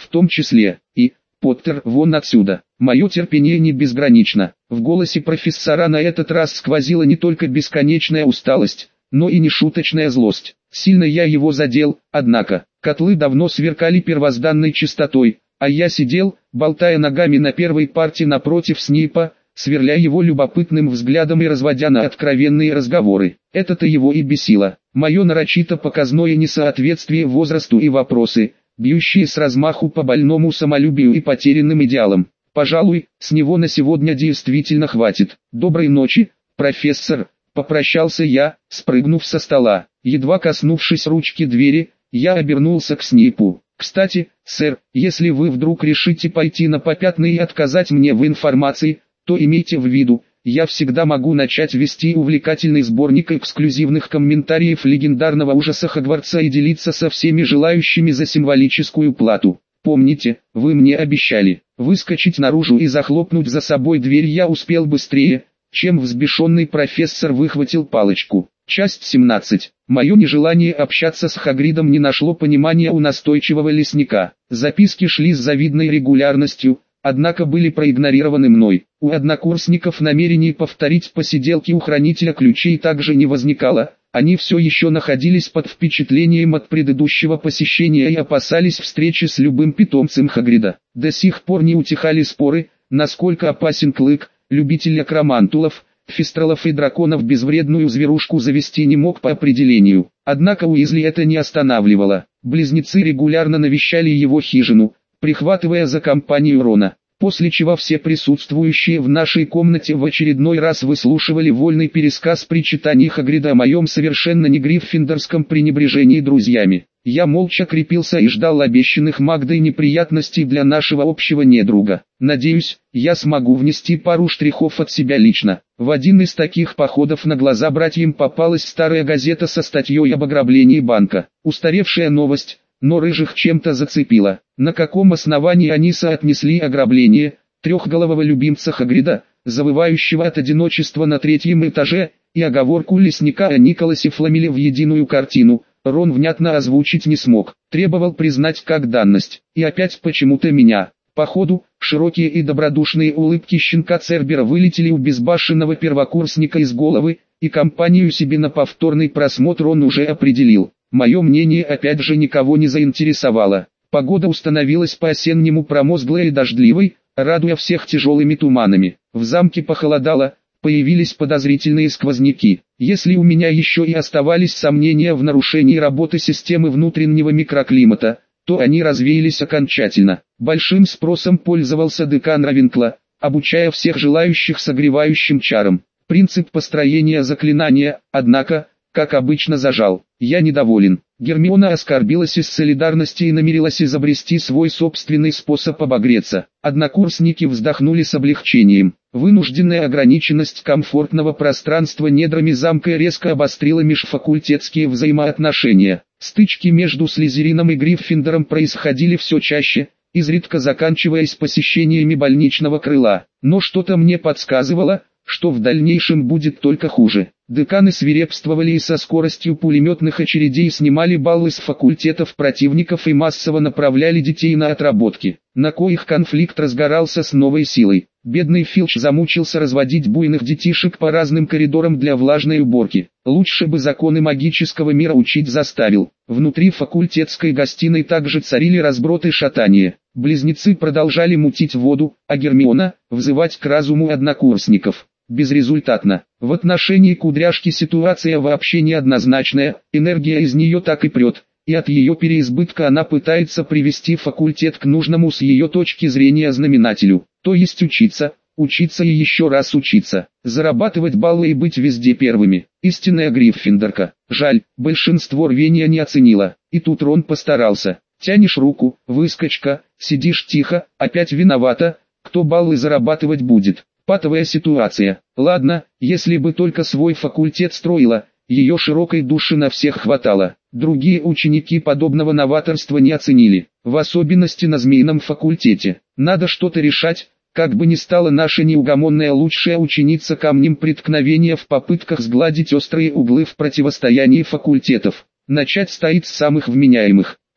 том числе. И, Поттер, вон отсюда. Мое терпение не безгранично. В голосе профессора на этот раз сквозила не только бесконечная усталость, но и нешуточная злость. Сильно я его задел, однако. Котлы давно сверкали первозданной чистотой, а я сидел, болтая ногами на первой парте напротив Снейпа, сверля его любопытным взглядом и разводя на откровенные разговоры. Это-то его и бесило. Мое нарочито показное несоответствие возрасту и вопросы, бьющие с размаху по больному самолюбию и потерянным идеалам. Пожалуй, с него на сегодня действительно хватит. Доброй ночи, профессор, попрощался я, спрыгнув со стола. Едва коснувшись ручки двери, я обернулся к Снейпу. Кстати, сэр, если вы вдруг решите пойти на попятный и отказать мне в информации, то имейте в виду, я всегда могу начать вести увлекательный сборник эксклюзивных комментариев легендарного ужаса Хогвартса и делиться со всеми желающими за символическую плату. Помните, вы мне обещали. Выскочить наружу и захлопнуть за собой дверь я успел быстрее, чем взбешенный профессор выхватил палочку. Часть 17. Мое нежелание общаться с Хагридом не нашло понимания у настойчивого лесника. Записки шли с завидной регулярностью, однако были проигнорированы мной. У однокурсников намерений повторить посиделки у хранителя ключей также не возникало, они все еще находились под впечатлением от предыдущего посещения и опасались встречи с любым питомцем Хагрида. До сих пор не утихали споры, насколько опасен Клык, любитель акромантулов, фистралов и драконов. Безвредную зверушку завести не мог по определению. Однако Уизли это не останавливало. Близнецы регулярно навещали его хижину, прихватывая за компанию Рона, после чего все присутствующие в нашей комнате в очередной раз выслушивали вольный пересказ причитаний Хагрида о моем совершенно не гриффиндорском пренебрежении друзьями. Я молча крепился и ждал обещанных Магдой неприятностей для нашего общего недруга. Надеюсь, я смогу внести пару штрихов от себя лично. В один из таких походов на глаза братьям попалась старая газета со статьей об ограблении банка. Устаревшая новость, но рыжих чем-то зацепила. На каком основании они соотнесли ограбление трехголового любимца Хагрида, завывающего от одиночества на третьем этаже, и оговорку лесника о Николасе Фламеле в единую картину, Рон внятно озвучить не смог, требовал признать как данность. И опять почему-то меня. Походу, широкие и добродушные улыбки щенка Цербера вылетели у безбашенного первокурсника из головы, и компанию себе на повторный просмотр он уже определил. Мое мнение опять же никого не заинтересовало. Погода установилась по-осеннему промозглой и дождливой, радуя всех тяжелыми туманами. В замке похолодало, появились подозрительные сквозняки. Если у меня еще и оставались сомнения в нарушении работы системы внутреннего микроклимата, то они развеялись окончательно. Большим спросом пользовался декан Равенкла, обучая всех желающих согревающим чарам. Принцип построения заклинания, однако, как обычно, зажал. Я недоволен. Гермиона оскорбилась из солидарности и намерилась изобрести свой собственный способ обогреться. Однокурсники вздохнули с облегчением. Вынужденная ограниченность комфортного пространства недрами замка резко обострила межфакультетские взаимоотношения. Стычки между Слизерином и Гриффиндором происходили все чаще, изредка заканчиваясь посещениями больничного крыла. Но что-то мне подсказывало, что в дальнейшем будет только хуже. Деканы свирепствовали и со скоростью пулеметных очередей снимали баллы с факультетов противников и массово направляли детей на отработки, на коих конфликт разгорался с новой силой. Бедный Филч замучился разводить буйных детишек по разным коридорам для влажной уборки. Лучше бы законы магического мира учить заставил. Внутри факультетской гостиной также царили разброд и шатание. Близнецы продолжали мутить воду, а Гермиона – взывать к разуму однокурсников. Безрезультатно. В отношении кудряшки ситуация вообще неоднозначная, энергия из нее так и прет, и от ее переизбытка она пытается привести факультет к нужному с ее точки зрения знаменателю, то есть учиться, учиться и еще раз учиться, зарабатывать баллы и быть везде первыми. Истинная гриффиндорка. Жаль, большинство рвения не оценило, и тут Рон постарался. Тянешь руку, выскочка, сидишь тихо, опять виновата, кто баллы зарабатывать будет. Патовая ситуация. Ладно, если бы только свой факультет строила, ее широкой души на всех хватало. Другие ученики подобного новаторства не оценили, в особенности на змеином факультете. Надо что-то решать, как бы ни стала наша неугомонная лучшая ученица камнем преткновения в попытках сгладить острые углы в противостоянии факультетов. Начать стоит с самых вменяемых.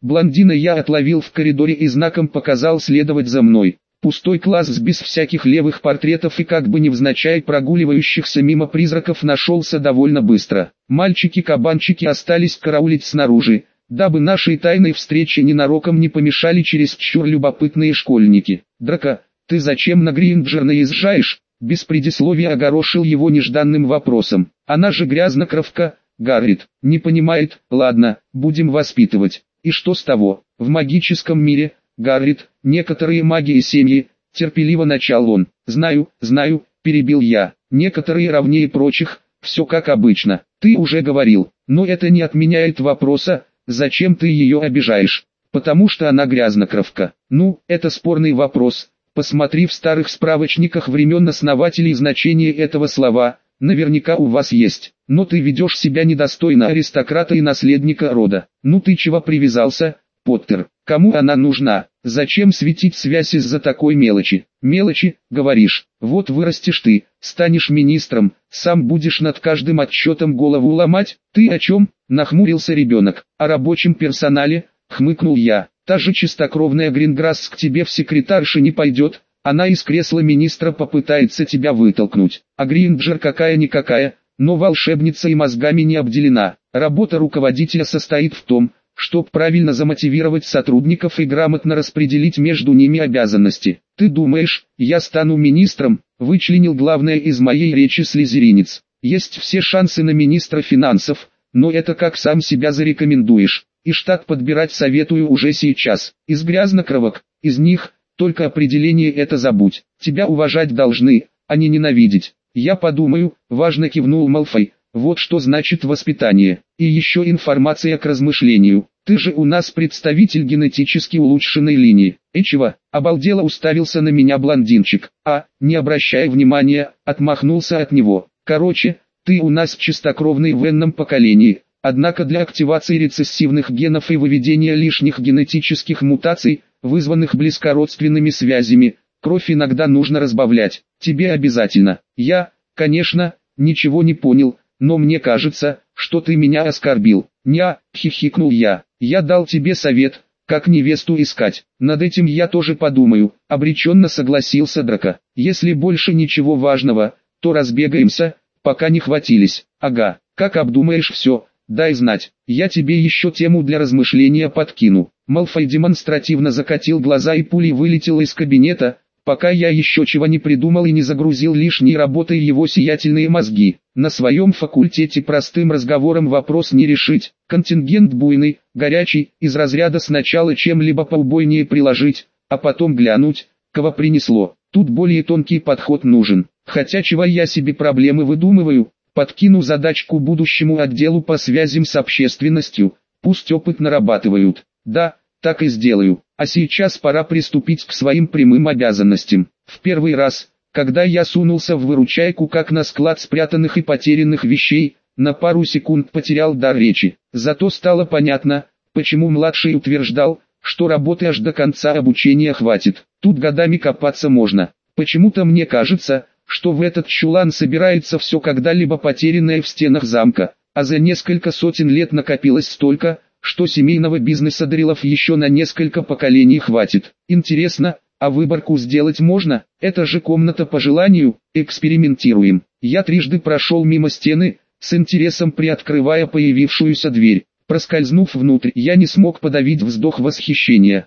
Блондина я отловил в коридоре и знаком показал следовать за мной. Пустой класс без всяких левых портретов и как бы невзначай прогуливающихся мимо призраков нашелся довольно быстро. Мальчики-кабанчики остались караулить снаружи, дабы нашей тайной встрече ненароком не помешали чересчур любопытные школьники. «Драко, ты зачем на Гринджер наезжаешь?» Без предисловия огорошил его нежданным вопросом. «Она же грязнокровка, Гаррит, не понимает, ладно, будем воспитывать. И что с того? В магическом мире, Гаррит, некоторые маги и семьи», терпеливо начал он. «Знаю, перебил я, некоторые равнее прочих, все как обычно, ты уже говорил, но это не отменяет вопроса, зачем ты ее обижаешь, потому что она грязнокровка. Ну, это спорный вопрос, посмотри в старых справочниках времен основателей значение этого слова, наверняка у вас есть, но ты ведешь себя недостойно аристократа и наследника рода. Ну ты чего привязался, Поттер? Кому она нужна? Зачем светить связь из-за такой мелочи? Мелочи, говоришь, вот вырастешь ты, станешь министром, сам будешь над каждым отчетом голову ломать? Ты о чем? Нахмурился ребенок. О рабочем персонале, хмыкнул я. Та же чистокровная Гринграсс к тебе в секретарши не пойдет, она из кресла министра попытается тебя вытолкнуть. А Гринджер какая-никакая, но волшебница и мозгами не обделена. Работа руководителя состоит в том, чтобы правильно замотивировать сотрудников и грамотно распределить между ними обязанности. «Ты думаешь, я стану министром?» – вычленил главное из моей речи слизеринец. «Есть все шансы на министра финансов, но это как сам себя зарекомендуешь. И штат подбирать советую уже сейчас. Из грязнокровок, из них, только определение это забудь. Тебя уважать должны, а не ненавидеть». «Я подумаю», – важно кивнул Малфой. «Вот что значит воспитание. И еще информация к размышлению. Ты же у нас представитель генетически улучшенной линии». «Чего?» – обалдело уставился на меня блондинчик. Не обращай внимания», – отмахнулся от него. «Короче, ты у нас чистокровный в энном поколении. Однако для активации рецессивных генов и выведения лишних генетических мутаций, вызванных близкородственными связями, кровь иногда нужно разбавлять. Тебе обязательно». Я, конечно, ничего не понял, но мне кажется, что ты меня оскорбил. «Ня», — хихикнул я, — «я дал тебе совет, как невесту искать. Над этим я тоже подумаю», — обреченно согласился Драко. «Если больше ничего важного, то разбегаемся, пока не хватились». «Ага, как обдумаешь все, дай знать, я тебе еще тему для размышления подкину». Малфой демонстративно закатил глаза и пулей вылетел из кабинета, пока я еще чего не придумал и не загрузил лишней работой его сиятельные мозги. На своем факультете простым разговором вопрос не решить. Контингент буйный, горячий, из разряда сначала чем-либо поубойнее приложить, а потом глянуть, кого принесло. Тут более тонкий подход нужен. Хотя чего я себе проблемы выдумываю, подкину задачку будущему отделу по связям с общественностью, пусть опыт нарабатывают. Да, так и сделаю. А сейчас пора приступить к своим прямым обязанностям. В первый раз, когда я сунулся в выручайку как на склад спрятанных и потерянных вещей, на пару секунд потерял дар речи. Зато стало понятно, почему младший утверждал, что работы аж до конца обучения хватит. Тут годами копаться можно. Почему-то мне кажется, что в этот чулан собирается все когда-либо потерянное в стенах замка, а за несколько сотен лет накопилось столько, что семейного бизнеса Дрилов еще на несколько поколений хватит. Интересно, а выборку сделать можно? Это же комната по желанию, экспериментируем. Я трижды прошел мимо стены, с интересом приоткрывая появившуюся дверь. Проскользнув внутрь, я не смог подавить вздох восхищения.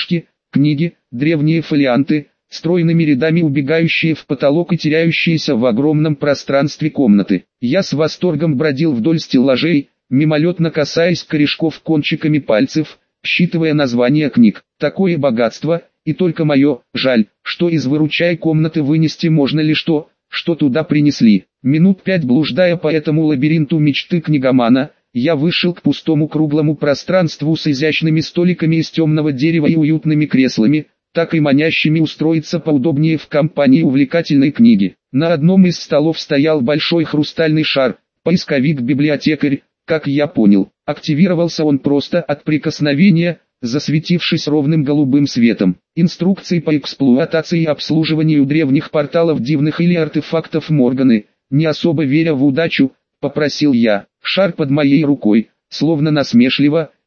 Книги, древние фолианты, стройными рядами убегающие в потолок и теряющиеся в огромном пространстве комнаты. Я с восторгом бродил вдоль стеллажей, мимолетно касаясь корешков кончиками пальцев, считывая названия книг. Такое богатство, и только мое, жаль, что из выручай комнаты вынести можно лишь то, что туда принесли. Минут 5 блуждая по этому лабиринту мечты книгомана, я вышел к пустому круглому пространству с изящными столиками из темного дерева и уютными креслами, так и манящими устроиться поудобнее в компании увлекательной книги. На одном из столов стоял большой хрустальный шар, поисковик-библиотекарь. Как я понял, активировался он просто от прикосновения, засветившись ровным голубым светом. Инструкции по эксплуатации и обслуживанию древних порталов дивных или артефактов Морганы, не особо веря в удачу, попросил я. Шар под моей рукой, словно насмешливо,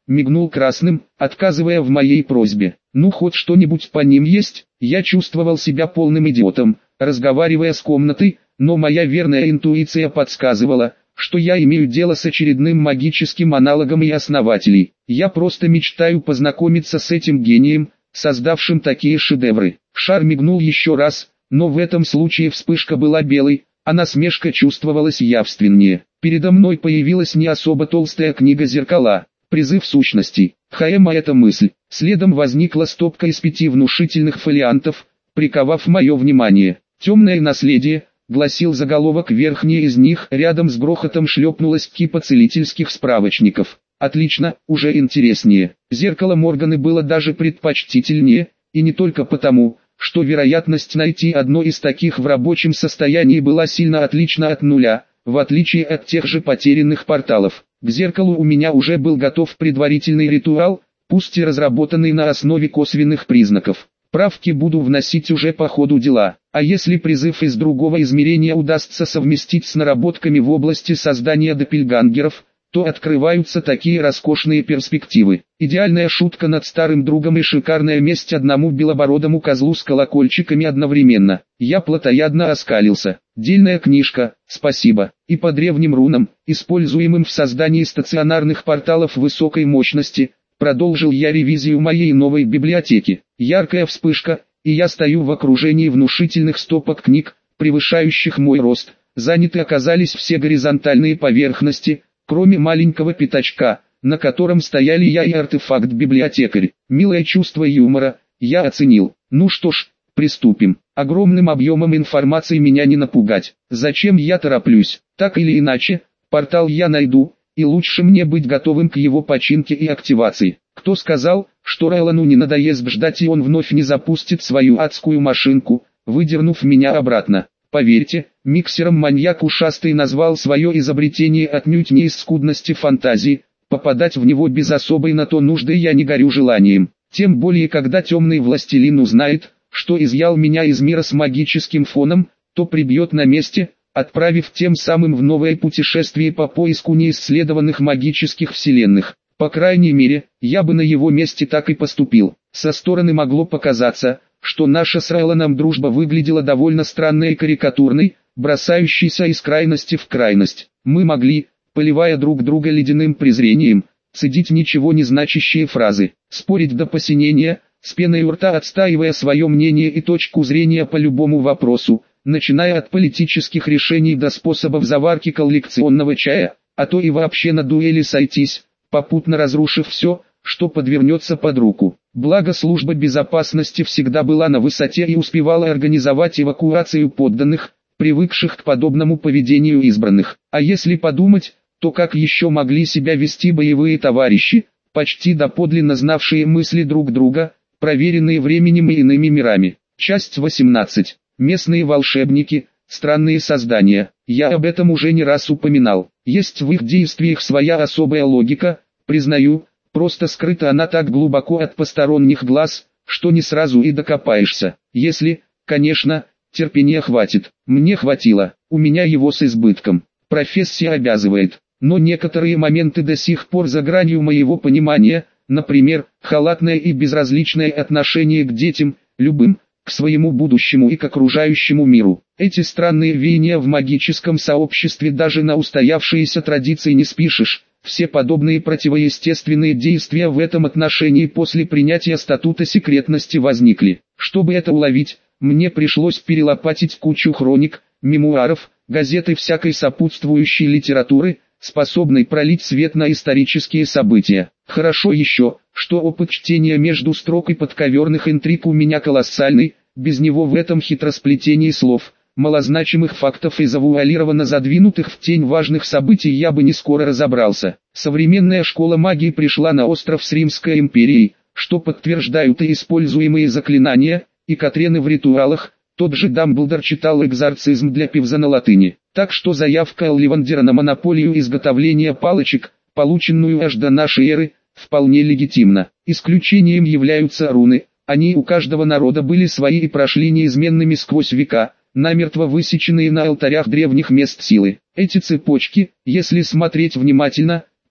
мигнул красным, отказывая в моей просьбе. Ну хоть что-нибудь по ним есть? Я чувствовал себя полным идиотом, разговаривая с комнатой, но моя верная интуиция подсказывала, что я имею дело с очередным магическим аналогом и основателей. Я просто мечтаю познакомиться с этим гением, создавшим такие шедевры. Шар мигнул еще раз, но в этом случае вспышка была белой, а насмешка чувствовалась явственнее. Передо мной появилась не особо толстая книга «Зеркала», призыв сущностей. Хаэма эта мысль. Следом возникла стопка из 5 внушительных фолиантов, приковав мое внимание. «Темное наследие», гласил заголовок, верхняя из них, рядом с грохотом шлепнулась кипа целительских справочников. Отлично, уже интереснее. «Зеркало Морганы» было даже предпочтительнее, и не только потому, что вероятность найти одно из таких в рабочем состоянии была сильно отлична от нуля, в отличие от тех же потерянных порталов. К зеркалу у меня уже был готов предварительный ритуал, пусть и разработанный на основе косвенных признаков. Правки буду вносить уже по ходу дела, а если призыв из другого измерения удастся совместить с наработками в области создания доппельгангеров, то открываются такие роскошные перспективы. Идеальная шутка над старым другом и шикарная месть одному белобородому козлу с колокольчиками одновременно. Я плотоядно оскалился. Дельная книжка, спасибо. И по древним рунам, используемым в создании стационарных порталов высокой мощности, продолжил я ревизию моей новой библиотеки. Яркая вспышка, и я стою в окружении внушительных стопок книг, превышающих мой рост. Заняты оказались все горизонтальные поверхности, кроме маленького пятачка, на котором стояли я и артефакт-библиотекарь. Милое чувство юмора, я оценил. Ну что ж, приступим. Огромным объемом информации меня не напугать. Зачем я тороплюсь? Так или иначе, портал я найду, и лучше мне быть готовым к его починке и активации. Кто сказал, что Райлану не надоест ждать и он вновь не запустит свою адскую машинку, выдернув меня обратно? Поверьте, миксером маньяк ушастый назвал свое изобретение отнюдь не из скудности фантазии, попадать в него без особой на то нужды я не горю желанием. Тем более когда темный властелин узнает, что изъял меня из мира с магическим фоном, то прибьет на месте, отправив тем самым в новое путешествие по поиску неисследованных магических вселенных. По крайней мере, я бы на его месте так и поступил. Со стороны могло показаться, что наша с Райланом дружба выглядела довольно странной и карикатурной, бросающейся из крайности в крайность. Мы могли, поливая друг друга ледяным презрением, цедить ничего не значащие фразы, спорить до посинения, с пеной у рта отстаивая свое мнение и точку зрения по любому вопросу, начиная от политических решений до способов заварки коллекционного чая, а то и вообще на дуэли сойтись, попутно разрушив все, что подвернется под руку. Благо служба безопасности всегда была на высоте и успевала организовать эвакуацию подданных, привыкших к подобному поведению избранных. А если подумать, то как еще могли себя вести боевые товарищи, почти доподлинно знавшие мысли друг друга, проверенные временем и иными мирами. Часть 18. Местные волшебники, странные создания. Я об этом уже не раз упоминал. Есть в их действиях своя особая логика, признаю, просто скрыта она так глубоко от посторонних глаз, что не сразу и докопаешься. Если, конечно, терпения хватит. Мне хватило, у меня его с избытком. Профессия обязывает. Но некоторые моменты до сих пор за гранью моего понимания, например, халатное и безразличное отношение к детям, любым, к своему будущему и к окружающему миру. Эти странные веяния в магическом сообществе даже на устоявшиеся традиции не спишешь. Все подобные противоестественные действия в этом отношении после принятия статута секретности возникли. Чтобы это уловить, мне пришлось перелопатить кучу хроник, мемуаров, газет и всякой сопутствующей литературы, способной пролить свет на исторические события. Хорошо еще, что опыт чтения между строк и подковерных интриг у меня колоссальный, без него в этом хитросплетении слов, малозначимых фактов и завуалированно задвинутых в тень важных событий я бы не скоро разобрался. Современная школа магии пришла на остров с Римской империей, что подтверждают и используемые заклинания, и Катрены в ритуалах. Тот же Дамблдор читал экзорцизм для Пивза на латыни. Так что заявка Олливандера на монополию изготовления палочек, полученную аж до нашей эры, вполне легитимна. Исключением являются руны. Они у каждого народа были свои и прошли неизменными сквозь века, намертво высеченные на алтарях древних мест силы. Эти цепочки, если смотреть внимательно,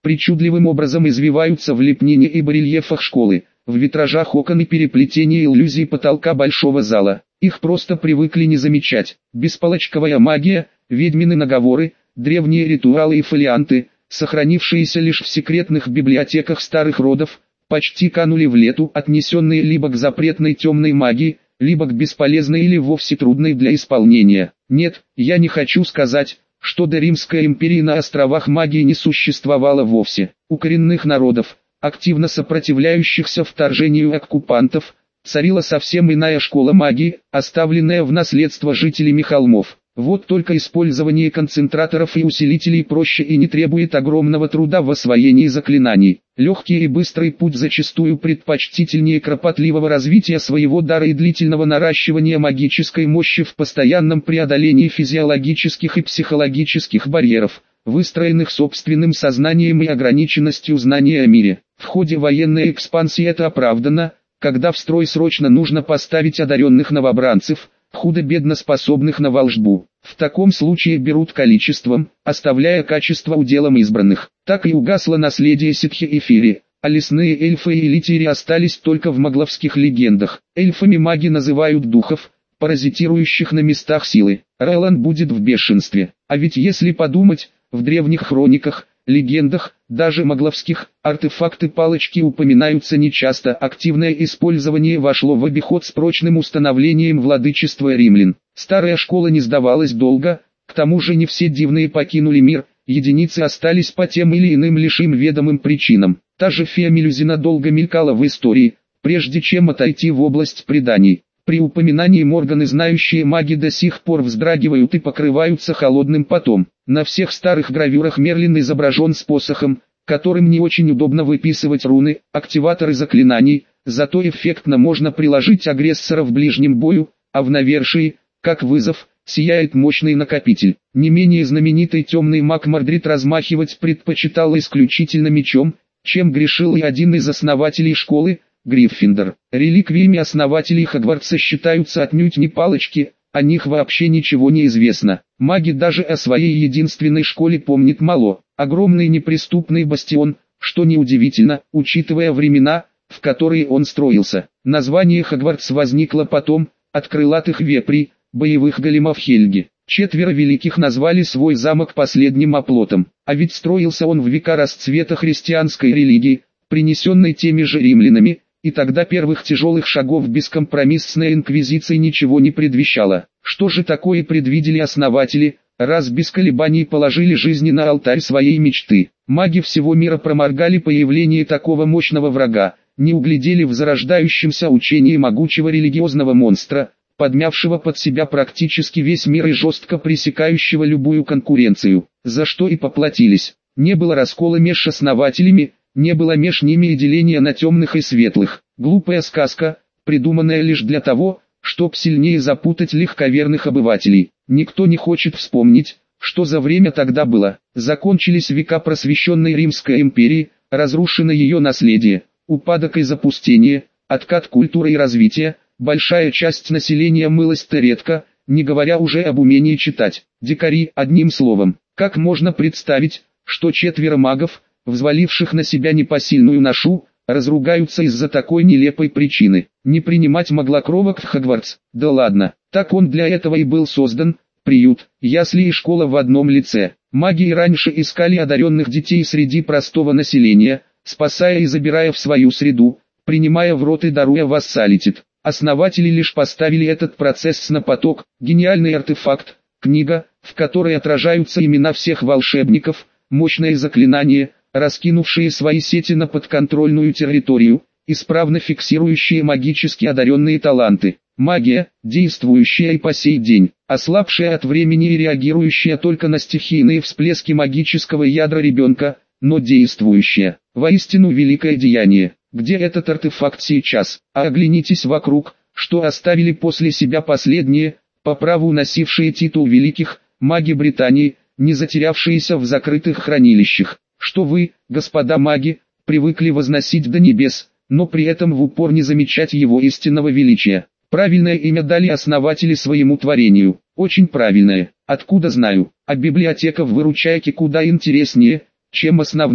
причудливым образом извиваются в лепнине и барельефах школы, в витражах окон и переплетении иллюзий потолка большого зала. Их просто привыкли не замечать. Бесполочковая магия, ведьмины наговоры, древние ритуалы и фолианты, сохранившиеся лишь в секретных библиотеках старых родов, почти канули в лету, отнесенные либо к запретной темной магии, либо к бесполезной или вовсе трудной для исполнения. Нет, я не хочу сказать, что до Римской империи на островах магии не существовало вовсе. У коренных народов, активно сопротивляющихся вторжению оккупантов, царила совсем иная школа магии, оставленная в наследство жителями холмов. Вот только использование концентраторов и усилителей проще и не требует огромного труда в освоении заклинаний. Легкий и быстрый путь зачастую предпочтительнее кропотливого развития своего дара и длительного наращивания магической мощи в постоянном преодолении физиологических и психологических барьеров, выстроенных собственным сознанием и ограниченностью знания о мире. В ходе военной экспансии это оправдано, когда в строй срочно нужно поставить одаренных новобранцев, худо-бедно способных на волшбу. В таком случае берут количеством, оставляя качество уделом избранных. Так и угасло наследие ситхи и фири, а лесные эльфы и элитири остались только в могловских легендах. Эльфами маги называют духов, паразитирующих на местах силы. Роланд будет в бешенстве. А ведь если подумать, в древних хрониках, легендах, даже могловских, артефакты-палочки упоминаются нечасто. Активное использование вошло в обиход с прочным установлением владычества римлян. Старая школа не сдавалась долго, к тому же не все дивные покинули мир, единицы остались по тем или иным лишь им ведомым причинам. Та же фея Мелюзина долго мелькала в истории, прежде чем отойти в область преданий. При упоминании Морганы знающие маги до сих пор вздрагивают и покрываются холодным потом. На всех старых гравюрах Мерлин изображен с посохом, которым не очень удобно выписывать руны, активаторы заклинаний, зато эффектно можно приложить агрессора в ближнем бою, а в навершии, как вызов, сияет мощный накопитель. Не менее знаменитый темный маг Мордрид размахивать предпочитал исключительно мечом, чем грешил и один из основателей школы, Гриффиндор. Реликвиями основателей Хогвартса считаются отнюдь не палочки, о них вообще ничего не известно. Маги даже о своей единственной школе помнят мало. Огромный неприступный бастион, что неудивительно, учитывая времена, в которые он строился. Название Хогвартс возникло потом, от крылатых вепрей, боевых големов Хельги. 4 великих назвали свой замок последним оплотом, а ведь строился он в века расцвета христианской религии, принесенной теми же римлянами, и тогда первых тяжелых шагов бескомпромиссной инквизиции ничего не предвещало. Что же такое предвидели основатели, раз без колебаний положили жизни на алтарь своей мечты? Маги всего мира проморгали появление такого мощного врага, не углядели в зарождающемся учении могучего религиозного монстра, подмявшего под себя практически весь мир и жестко пресекающего любую конкуренцию, за что и поплатились. Не было раскола меж основателями, не было меж ними и деления на темных и светлых. Глупая сказка, придуманная лишь для того, чтоб сильнее запутать легковерных обывателей. Никто не хочет вспомнить, что за время тогда было. Закончились века просвещенной Римской империи, разрушено ее наследие, упадок и запустение, откат культуры и развития, большая часть населения мылась-то редко, не говоря уже об умении читать. Дикари, одним словом. Как можно представить, что 4 магов, взваливших на себя непосильную ношу, разругаются из-за такой нелепой причины? Не принимать моглокровок в Хогвартс? Да ладно, так он для этого и был создан, приют, ясли и школа в одном лице. Маги и раньше искали одаренных детей среди простого населения, спасая и забирая в свою среду, принимая в рот и даруя вассалитет. Основатели лишь поставили этот процесс на поток. Гениальный артефакт, книга, в которой отражаются имена всех волшебников, мощное заклинание, раскинувшие свои сети на подконтрольную территорию, исправно фиксирующие магически одаренные таланты. Магия, действующая и по сей день, ослабшая от времени и реагирующая только на стихийные всплески магического ядра ребенка, но действующая. Воистину великое деяние. Где этот артефакт сейчас? А оглянитесь вокруг, что оставили после себя последние, по праву носившие титул великих, маги Британии, не затерявшиеся в закрытых хранилищах. Что вы, господа маги, привыкли возносить до небес, но при этом в упор не замечать его истинного величия. Правильное имя дали основатели своему творению, очень правильное, откуда знаю, а библиотека в выручайке куда интереснее, чем основная.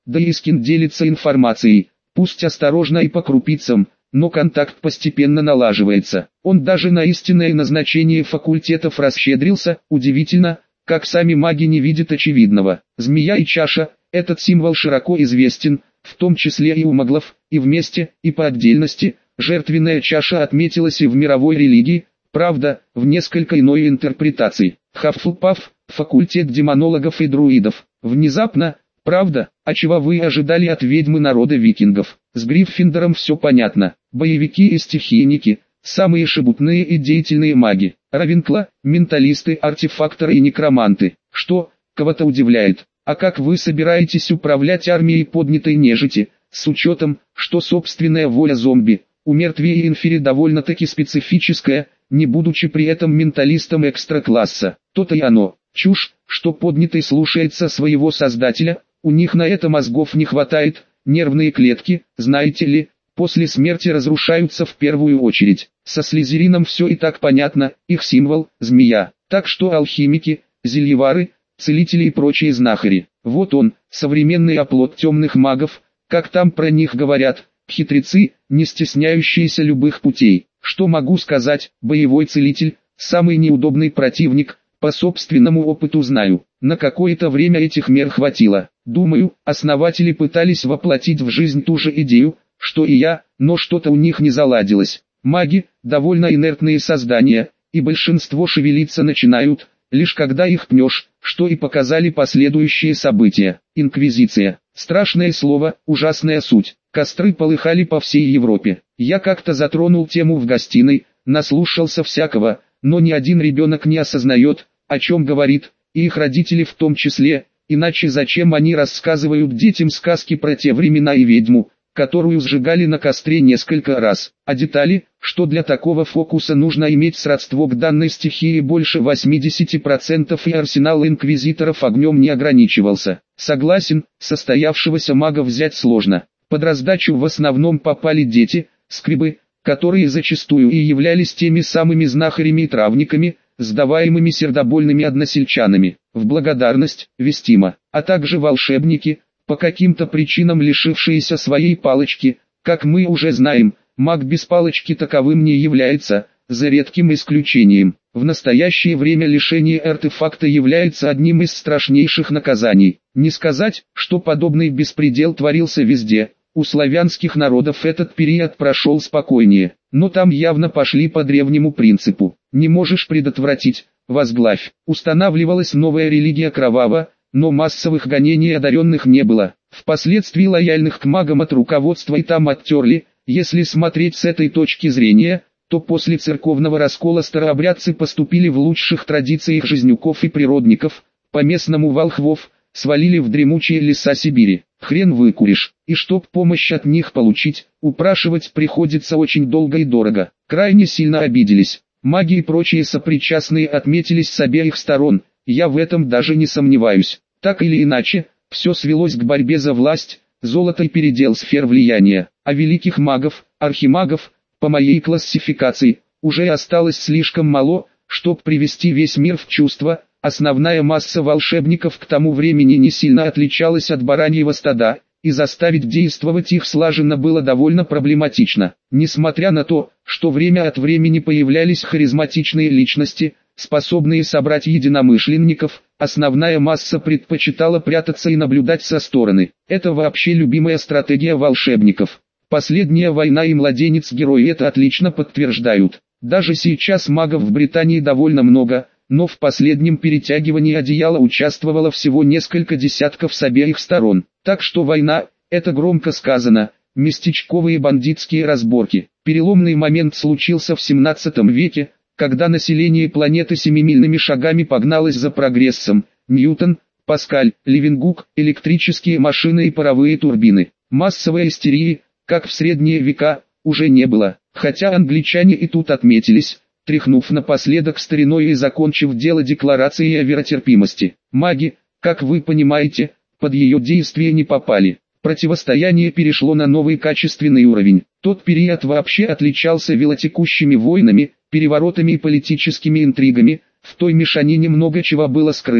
да и Искин делится информацией, пусть осторожно и по крупицам, но контакт постепенно налаживается. Он даже на истинное назначение факультетов расщедрился. Удивительно, как сами маги не видят очевидного. Змея и чаша, этот символ широко известен, в том числе и у маглов, и вместе, и по отдельности. Жертвенная чаша отметилась и в мировой религии, правда, в несколько иной интерпретации. Хаффлпаф, факультет демонологов и друидов. Внезапно, правда, а чего вы ожидали от ведьмы народа викингов? С Гриффиндором все понятно. Боевики и стихийники, самые шебутные и деятельные маги. Равенкла, менталисты, артефакторы и некроманты. Что, кого-то удивляет? А как вы собираетесь управлять армией поднятой нежити, с учетом, что собственная воля зомби, у мертвей и инфери довольно-таки специфическая, не будучи при этом менталистом экстра-класса? То-то и оно. Чушь, что поднятый слушается своего создателя, у них на это мозгов не хватает, нервные клетки, знаете ли, после смерти разрушаются в первую очередь. Со Слизерином все и так понятно, их символ – змея. Так что алхимики, зельевары, целители и прочие знахари. Вот он, современный оплот темных магов, как там про них говорят, хитрецы, не стесняющиеся любых путей. Что могу сказать, боевой целитель, самый неудобный противник, по собственному опыту знаю. На какое-то время этих мер хватило. Думаю, основатели пытались воплотить в жизнь ту же идею, что и я, но что-то у них не заладилось. Маги – довольно инертные создания, и большинство шевелиться начинают, лишь когда их пнешь, что и показали последующие события. Инквизиция. Страшное слово, ужасная суть. Костры полыхали по всей Европе. Я как-то затронул тему в гостиной, наслушался всякого, но ни один ребенок не осознает, о чем говорит, и их родители в том числе, иначе зачем они рассказывают детям сказки про те времена и ведьму, которую сжигали на костре несколько раз. А детали, что для такого фокуса нужно иметь сродство к данной стихии больше 80%, и арсенал инквизиторов огнем не ограничивался. Согласен, состоявшегося мага взять сложно. Под раздачу в основном попали дети, скрибы, которые зачастую и являлись теми самыми знахарями и травниками, сдаваемыми сердобольными односельчанами. В благодарность, вестимо, а также волшебники, по каким-то причинам лишившиеся своей палочки. Как мы уже знаем, маг без палочки таковым не является, за редким исключением. В настоящее время лишение артефакта является одним из страшнейших наказаний. Не сказать, что подобный беспредел творился везде. У славянских народов этот период прошел спокойнее, но там явно пошли по древнему принципу. Не можешь предотвратить, возглавь. Устанавливалась новая религия кроваво, но массовых гонений одаренных не было. Впоследствии лояльных к магам от руководства и там оттерли. Если смотреть с этой точки зрения, то после церковного раскола старообрядцы поступили в лучших традициях жизнюков и природников, по-местному волхвов, свалили в дремучие леса Сибири. Хрен выкуришь, и чтоб помощь от них получить, упрашивать приходится очень долго и дорого. Крайне сильно обиделись. Маги и прочие сопричастные отметились с обеих сторон, я в этом даже не сомневаюсь. Так или иначе, все свелось к борьбе за власть, золото и передел сфер влияния, а великих магов, архимагов, по моей классификации, уже осталось слишком мало, чтобы привести весь мир в чувство. Основная масса волшебников к тому времени не сильно отличалась от бараньего стада, и заставить действовать их слаженно было довольно проблематично. Несмотря на то, что время от времени появлялись харизматичные личности, способные собрать единомышленников, основная масса предпочитала прятаться и наблюдать со стороны. Это вообще любимая стратегия волшебников. Последняя война и младенец-герой это отлично подтверждают. Даже сейчас магов в Британии довольно много, но в последнем перетягивании одеяла участвовало всего несколько десятков с обеих сторон. Так что война, это громко сказано, местечковые бандитские разборки. Переломный момент случился в 17 веке, когда население планеты семимильными шагами погналось за прогрессом. Ньютон, Паскаль, Левенгук, электрические машины и паровые турбины. Массовой истерии, как в средние века, уже не было, хотя англичане и тут отметились, тряхнув напоследок стариной и закончив дело декларацией о веротерпимости. Маги, как вы понимаете, под ее действие не попали. Противостояние перешло на новый качественный уровень. Тот период вообще отличался велотекущими войнами, переворотами и политическими интригами. В той мешанине много чего было скрыто,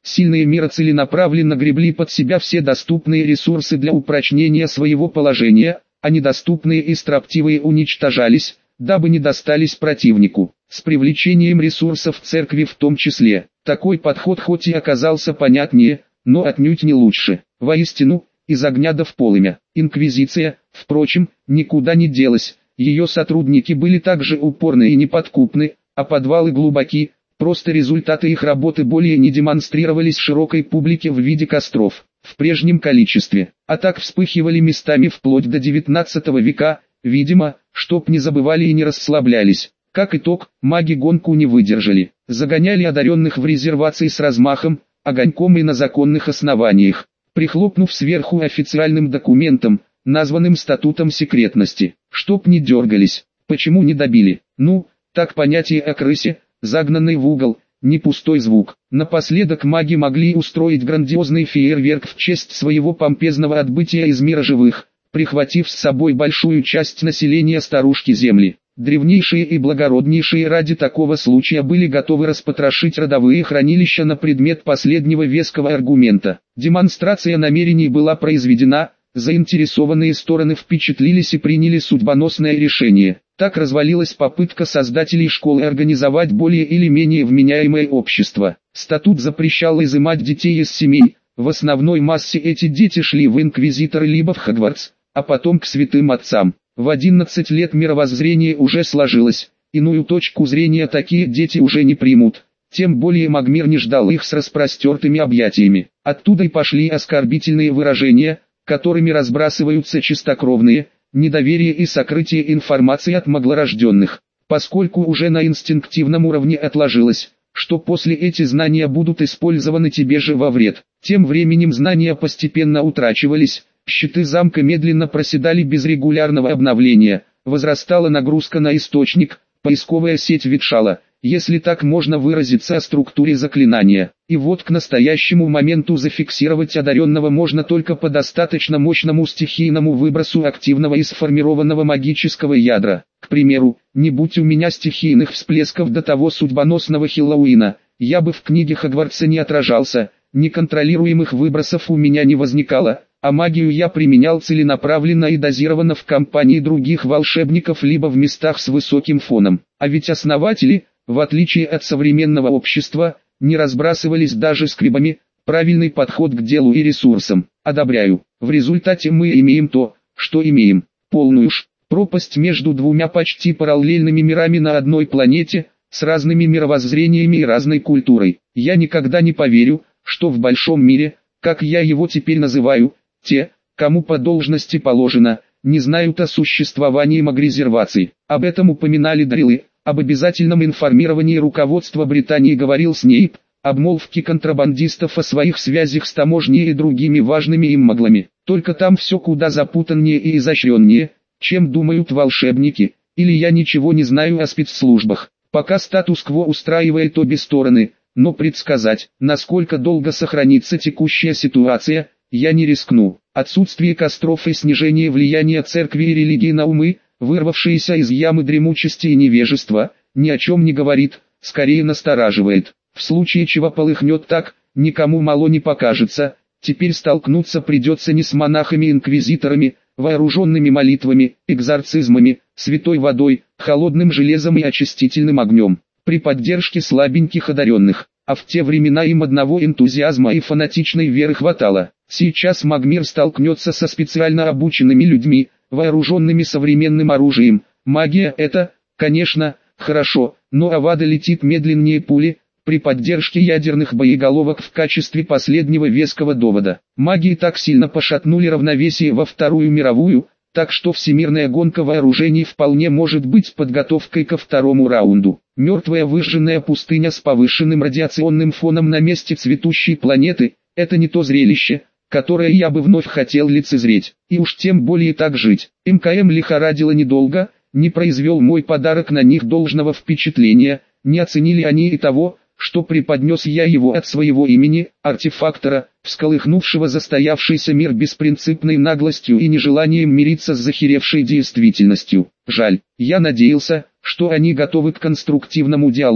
сильные мира целенаправленно гребли под себя все доступные ресурсы для упрочнения своего положения, а недоступные и строптивые уничтожались, дабы не достались противнику, с привлечением ресурсов церкви в том числе. Такой подход хоть и оказался понятнее, но отнюдь не лучше. Воистину, из огня да в полымя. Инквизиция, впрочем, никуда не делась, ее сотрудники были также упорны и неподкупны, а подвалы глубоки, просто результаты их работы более не демонстрировались широкой публике в виде костров, в прежнем количестве, а так вспыхивали местами вплоть до XIX века, видимо, чтоб не забывали и не расслаблялись. Как итог, маги гонку не выдержали, загоняли одаренных в резервации с размахом, огоньком и на законных основаниях, прихлопнув сверху официальным документом, названным статутом секретности, чтоб не дергались. Почему не добили? Ну, так понятие о крысе, загнанной в угол, не пустой звук. Напоследок маги могли устроить грандиозный фейерверк в честь своего помпезного отбытия из мира живых, прихватив с собой большую часть населения старушки Земли. Древнейшие и благороднейшие ради такого случая были готовы распотрошить родовые хранилища на предмет последнего веского аргумента. Демонстрация намерений была произведена, заинтересованные стороны впечатлились и приняли судьбоносное решение. Так развалилась попытка создателей школы организовать более или менее вменяемое общество. Статут запрещал изымать детей из семей, в основной массе эти дети шли в инквизиторы либо в Хогвартс, а потом к святым отцам. В 11 лет мировоззрение уже сложилось, иную точку зрения такие дети уже не примут, тем более Магмир не ждал их с распростертыми объятиями. Оттуда и пошли оскорбительные выражения, которыми разбрасываются чистокровные, недоверие и сокрытие информации от маглорожденных, поскольку уже на инстинктивном уровне отложилось, что после эти знания будут использованы тебе же во вред. Тем временем знания постепенно утрачивались, щиты замка медленно проседали без регулярного обновления, возрастала нагрузка на источник, поисковая сеть ветшала, если так можно выразиться о структуре заклинания. И вот к настоящему моменту зафиксировать одаренного можно только по достаточно мощному стихийному выбросу активного и сформированного магического ядра. К примеру, не будь у меня стихийных всплесков до того судьбоносного Хэллоуина, я бы в книге Хогвартса не отражался, неконтролируемых выбросов у меня не возникало, а магию я применял целенаправленно и дозированно в компании других волшебников либо в местах с высоким фоном. А ведь основатели, в отличие от современного общества, не разбрасывались даже скребами. Правильный подход к делу и ресурсам. Одобряю. В результате мы имеем то, что имеем. Полную пропасть между двумя почти параллельными мирами на одной планете, с разными мировоззрениями и разной культурой. Я никогда не поверю, что в большом мире, как я его теперь называю, те, кому по должности положено, не знают о существовании магрезерваций. Об этом упоминали дрелы. Об обязательном информировании руководства Британии говорил Снейп, обмолвки контрабандистов о своих связях с таможней и другими важными им маглами. Только там все куда запутаннее и изощреннее, чем думают волшебники, или я ничего не знаю о спецслужбах. Пока статус-кво устраивает обе стороны, но предсказать, насколько долго сохранится текущая ситуация, я не рискну. Отсутствие костров и снижение влияния церкви и религии на умы, вырвавшиеся из ямы дремучести и невежества, ни о чем не говорит, скорее настораживает. В случае чего полыхнет так, никому мало не покажется, теперь столкнуться придется не с монахами-инквизиторами, вооруженными молитвами, экзорцизмами, святой водой, холодным железом и очистительным огнем, при поддержке слабеньких одаренных. А в те времена им одного энтузиазма и фанатичной веры хватало. Сейчас Магмир столкнется со специально обученными людьми, вооруженными современным оружием. Магия это, конечно, хорошо, но Авада летит медленнее пули, при поддержке ядерных боеголовок в качестве последнего веского довода. Маги так сильно пошатнули равновесие во Вторую мировую, так что всемирная гонка вооружений вполне может быть подготовкой ко второму раунду. Мертвая выжженная пустыня с повышенным радиационным фоном на месте цветущей планеты – это не то зрелище, которое я бы вновь хотел лицезреть, и уж тем более так жить. МКМ лихорадило недолго, не произвел мой подарок на них должного впечатления, не оценили они и того, что преподнес я его от своего имени, артефактора, всколыхнувшего застоявшийся мир беспринципной наглостью и нежеланием мириться с захеревшей действительностью. Жаль, я надеялся, что они готовы к конструктивному диалогу,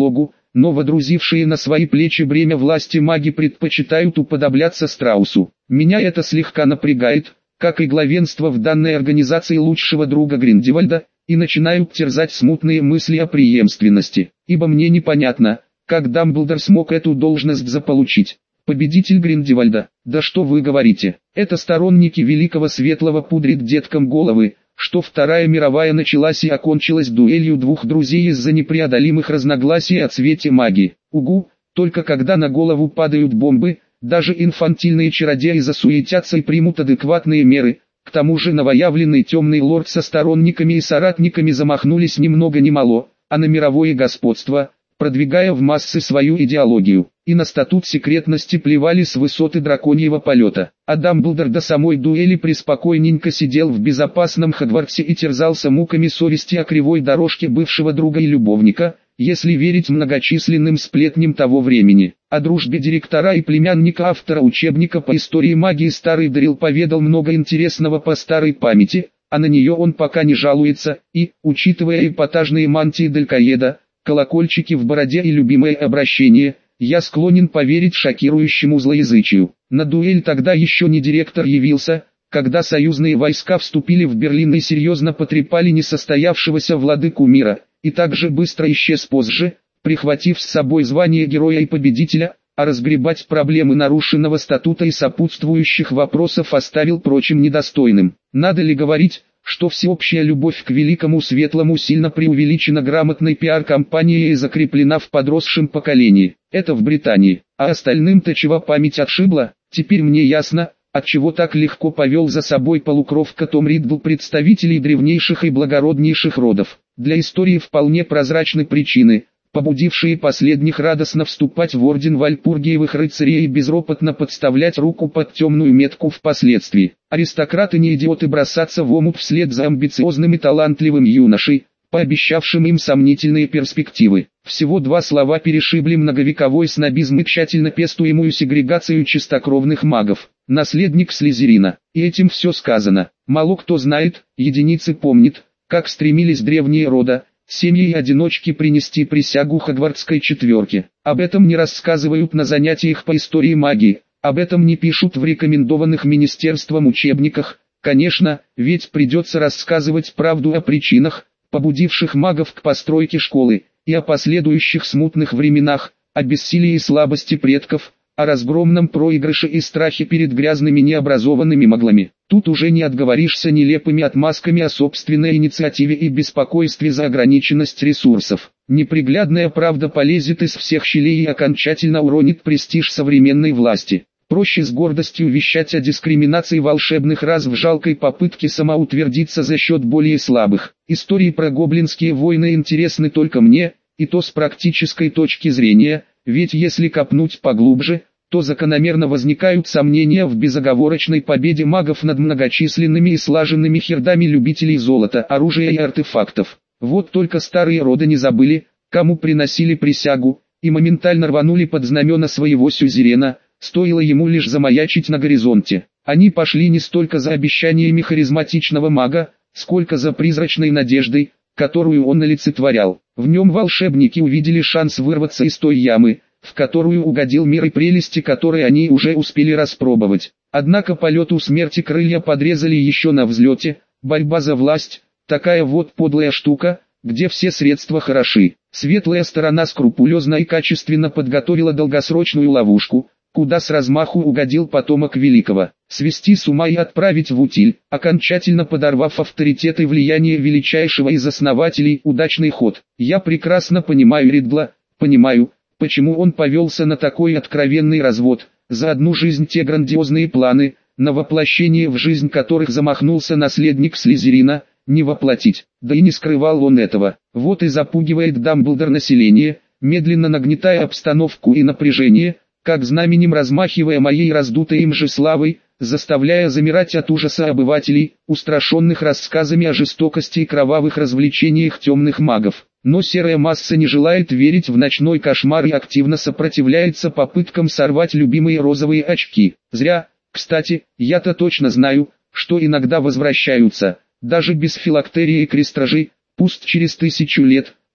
но водрузившие на свои плечи бремя власти маги предпочитают уподобляться страусу. Меня это слегка напрягает, как и главенство в данной организации лучшего друга Гриндевальда, и начинают терзать смутные мысли о преемственности, ибо мне непонятно, как Дамблдор смог эту должность заполучить. Победитель Гриндевальда, да что вы говорите, это сторонники Великого Светлого пудрит деткам головы, что Вторая мировая началась и окончилась дуэлью двух друзей из-за непреодолимых разногласий о цвете магии. Угу, только когда на голову падают бомбы, даже инфантильные чародеи засуетятся и примут адекватные меры. К тому же новоявленный темный лорд со сторонниками и соратниками замахнулись ни много ни мало, а на мировое господство, продвигая в массы свою идеологию, и на статут секретности плевали с высоты драконьего полета. А Дамблдор до самой дуэли преспокойненько сидел в безопасном Хогвартсе и терзался муками совести о кривой дорожке бывшего друга и любовника, если верить многочисленным сплетням того времени. О дружбе директора и племянника автора учебника по истории магии старый Дрил поведал много интересного по старой памяти, а на нее он пока не жалуется, и, учитывая эпатажные мантии Далькаеда, колокольчики в бороде и любимое обращение, я склонен поверить шокирующему злоязычию. На дуэль тогда еще не директор явился, когда союзные войска вступили в Берлин и серьезно потрепали несостоявшегося владыку мира, и также быстро исчез позже, прихватив с собой звание героя и победителя, а разгребать проблемы нарушенного статута и сопутствующих вопросов оставил прочим недостойным. Надо ли говорить, что всеобщая любовь к Великому Светлому сильно преувеличена грамотной пиар-компанией и закреплена в подросшем поколении. Это в Британии, а остальным-то чего память отшибла, теперь мне ясно, отчего так легко повел за собой полукровка Том Риддл представителей древнейших и благороднейших родов. Для истории вполне прозрачны причины, побудившие последних радостно вступать в орден Вальпургиевых рыцарей и безропотно подставлять руку под темную метку впоследствии. Аристократы не идиоты бросаться в омут вслед за амбициозным и талантливым юношей, пообещавшим им сомнительные перспективы. Всего два слова перешибли многовековой снобизм и тщательно пестуемую сегрегацию чистокровных магов. Наследник Слизерина. И этим все сказано. Мало кто знает, единицы помнят, как стремились древние рода, семьи и одиночки принести присягу Хогвартской четверке. Об этом не рассказывают на занятиях по истории магии, об этом не пишут в рекомендованных министерством учебниках. Конечно, ведь придется рассказывать правду о причинах, побудивших магов к постройке школы, и о последующих смутных временах, о бессилии и слабости предков, о разгромном проигрыше и страхе перед грязными необразованными маглами. Тут уже не отговоришься нелепыми отмазками о собственной инициативе и беспокойстве за ограниченность ресурсов. Неприглядная правда полезет из всех щелей и окончательно уронит престиж современной власти. Проще с гордостью вещать о дискриминации волшебных рас в жалкой попытке самоутвердиться за счет более слабых. Истории про гоблинские войны интересны только мне, и то с практической точки зрения, ведь если копнуть поглубже, то закономерно возникают сомнения в безоговорочной победе магов над многочисленными и слаженными хердами любителей золота, оружия и артефактов. Вот только старые роды не забыли, кому приносили присягу, и моментально рванули под знамена своего сюзерена, стоило ему лишь замаячить на горизонте. Они пошли не столько за обещаниями харизматичного мага, сколько за призрачной надеждой, которую он олицетворял. В нем волшебники увидели шанс вырваться из той ямы, в которую угодил мир и прелести которой они уже успели распробовать. Однако полету смерти крылья подрезали еще на взлете. Борьба за власть, такая вот подлая штука, где все средства хороши. Светлая сторона скрупулезно и качественно подготовила долгосрочную ловушку, куда с размаху угодил потомок великого. Свести с ума и отправить в утиль, окончательно подорвав авторитет и влияние величайшего из основателей. Удачный ход. Я прекрасно понимаю Риддла, понимаю, почему он повелся на такой откровенный развод, за одну жизнь те грандиозные планы, на воплощение в жизнь которых замахнулся наследник Слизерина, не воплотить. Да и не скрывал он этого. Вот и запугивает Дамблдор население, медленно нагнетая обстановку и напряжение, как знаменем размахивая моей раздутой им же славой, заставляя замирать от ужаса обывателей, устрашенных рассказами о жестокости и кровавых развлечениях темных магов. Но серая масса не желает верить в ночной кошмар и активно сопротивляется попыткам сорвать любимые розовые очки. Зря, кстати, я-то точно знаю, что иногда возвращаются, даже без филактерии и крестражей, пусть через 1000 лет,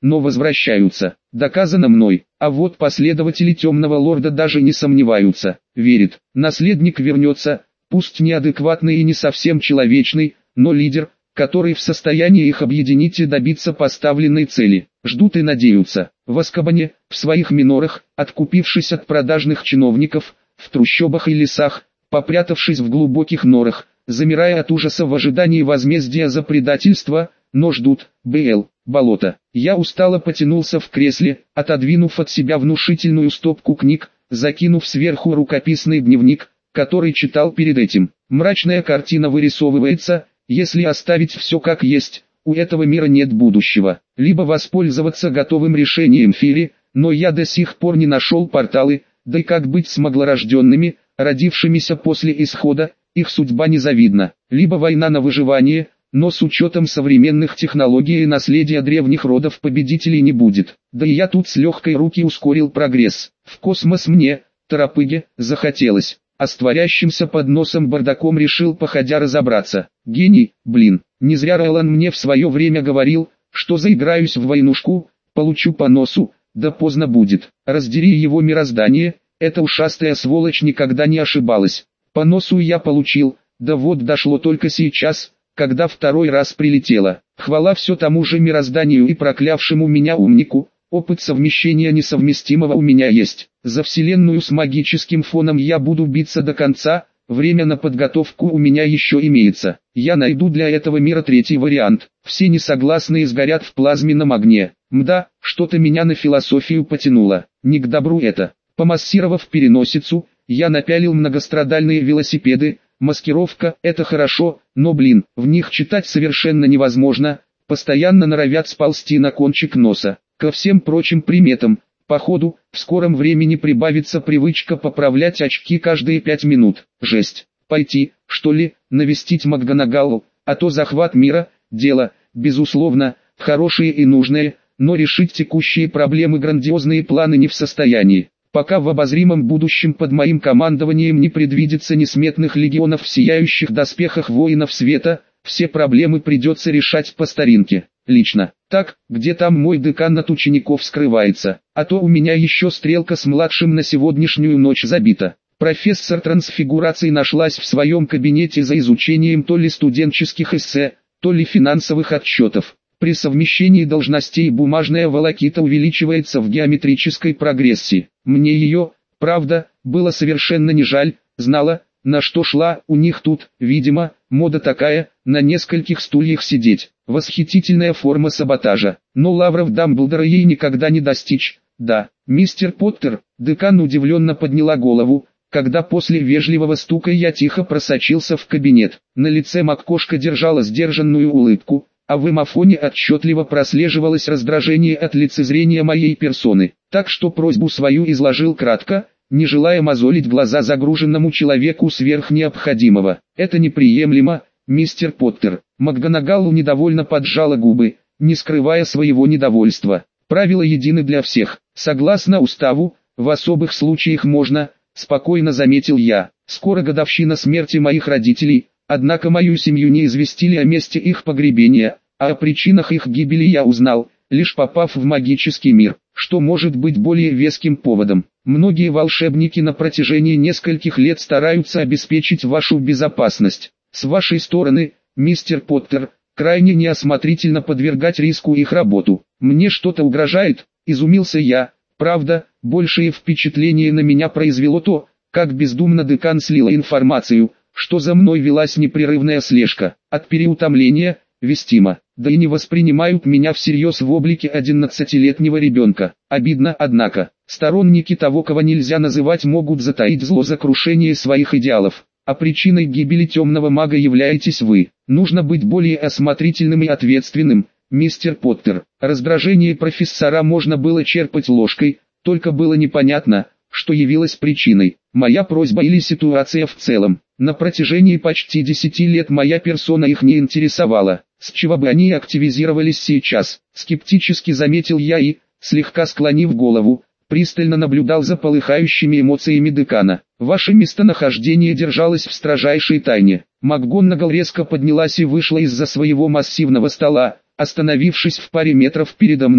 но возвращаются. Доказано мной. А вот последователи Темного Лорда даже не сомневаются. Верит. Наследник вернется, пусть неадекватный и не совсем человечный, но лидер, который в состоянии их объединить и добиться поставленной цели. Ждут и надеются. В Азкабане, в своих минорах, откупившись от продажных чиновников, в трущобах и лесах, попрятавшись в глубоких норах, замирая от ужаса в ожидании возмездия за предательство, но ждут. Болото. Я устало потянулся в кресле, отодвинув от себя внушительную стопку книг, закинув сверху рукописный дневник, который читал перед этим. Мрачная картина вырисовывается. Если оставить все как есть, у этого мира нет будущего. Либо воспользоваться готовым решением Фири, но я до сих пор не нашел порталы, да и как быть с маглорожденными, родившимися после исхода, их судьба незавидна. Либо война на выживание, но с учетом современных технологий и наследия древних родов победителей не будет. Да и я тут с легкой руки ускорил прогресс. В космос мне, торопыге, захотелось. А с творящимся под носом бардаком решил походя разобраться. Гений, блин, не зря Райлан мне в свое время говорил, что заиграюсь в войнушку, получу по носу, да поздно будет. Раздери его мироздание, эта ушастая сволочь никогда не ошибалась. По носу я получил, да вот дошло только сейчас, когда второй раз прилетело. Хвала все тому же мирозданию и проклявшему меня умнику. Опыт совмещения несовместимого у меня есть. За вселенную с магическим фоном я буду биться до конца, время на подготовку у меня еще имеется. Я найду для этого мира третий вариант. Все несогласные сгорят в плазменном огне. Мда, что-то меня на философию потянуло. Не к добру это. Помассировав переносицу, я напялил многострадальные велосипеды. Маскировка – это хорошо, но блин, в них читать совершенно невозможно. Постоянно норовят сползти на кончик носа. Ко всем прочим приметам, походу, в скором времени прибавится привычка поправлять очки каждые 5 минут. Жесть. Пойти, что ли, навестить МакГонагалл, а то захват мира, дело, безусловно, хорошее и нужное, но решить текущие проблемы грандиозные планы не в состоянии. Пока в обозримом будущем под моим командованием не предвидится несметных легионов в сияющих доспехах воинов света, все проблемы придется решать по старинке. Лично. Так, где там мой декан от учеников скрывается, а то у меня еще стрелка с младшим на сегодняшнюю ночь забита. Профессор трансфигурации нашлась в своем кабинете за изучением то ли студенческих эссе, то ли финансовых отчетов. При совмещении должностей бумажная волокита увеличивается в геометрической прогрессии. Мне ее, правда, было совершенно не жаль, знала, на что шла. У них тут, видимо, мода такая, на нескольких стульях сидеть. Восхитительная форма саботажа, но лавров Дамблдора ей никогда не достичь. Да, мистер Поттер, декан удивленно подняла голову, когда после вежливого стука я тихо просочился в кабинет. На лице МакКошка держала сдержанную улыбку, а в эмофоне отчетливо прослеживалось раздражение от лицезрения моей персоны. Так что просьбу свою изложил кратко, не желая мозолить глаза загруженному человеку сверх необходимого. Это неприемлемо, мистер Поттер. МакГонагалл недовольно поджала губы, не скрывая своего недовольства. Правила едины для всех. Согласно уставу, в особых случаях можно, спокойно заметил я. Скоро годовщина смерти моих родителей, однако мою семью не известили о месте их погребения, а о причинах их гибели я узнал, лишь попав в магический мир. Что может быть более веским поводом? Многие волшебники на протяжении нескольких лет стараются обеспечить вашу безопасность. С вашей стороны, мистер Поттер, крайне неосмотрительно подвергать риску их работу. Мне что-то угрожает, изумился я. Правда, большее впечатление на меня произвело то, как бездумно декан слила информацию, что за мной велась непрерывная слежка. От переутомления, вестимо, да и не воспринимают меня всерьез в облике 11-летнего ребенка. Обидно, однако, сторонники того, кого нельзя называть, могут затаить зло за крушение своих идеалов. А причиной гибели темного мага являетесь вы. Нужно быть более осмотрительным и ответственным, мистер Поттер. Раздражение профессора можно было черпать ложкой, только было непонятно, что явилось причиной. Моя просьба или ситуация в целом. На протяжении почти 10 лет моя персона их не интересовала. С чего бы они активизировались сейчас? Скептически заметил я и, слегка склонив голову, пристально наблюдал за полыхающими эмоциями декана. Ваше местонахождение держалось в строжайшей тайне. МакГонагалл резко поднялась и вышла из-за своего массивного стола, остановившись в паре метров передо мной.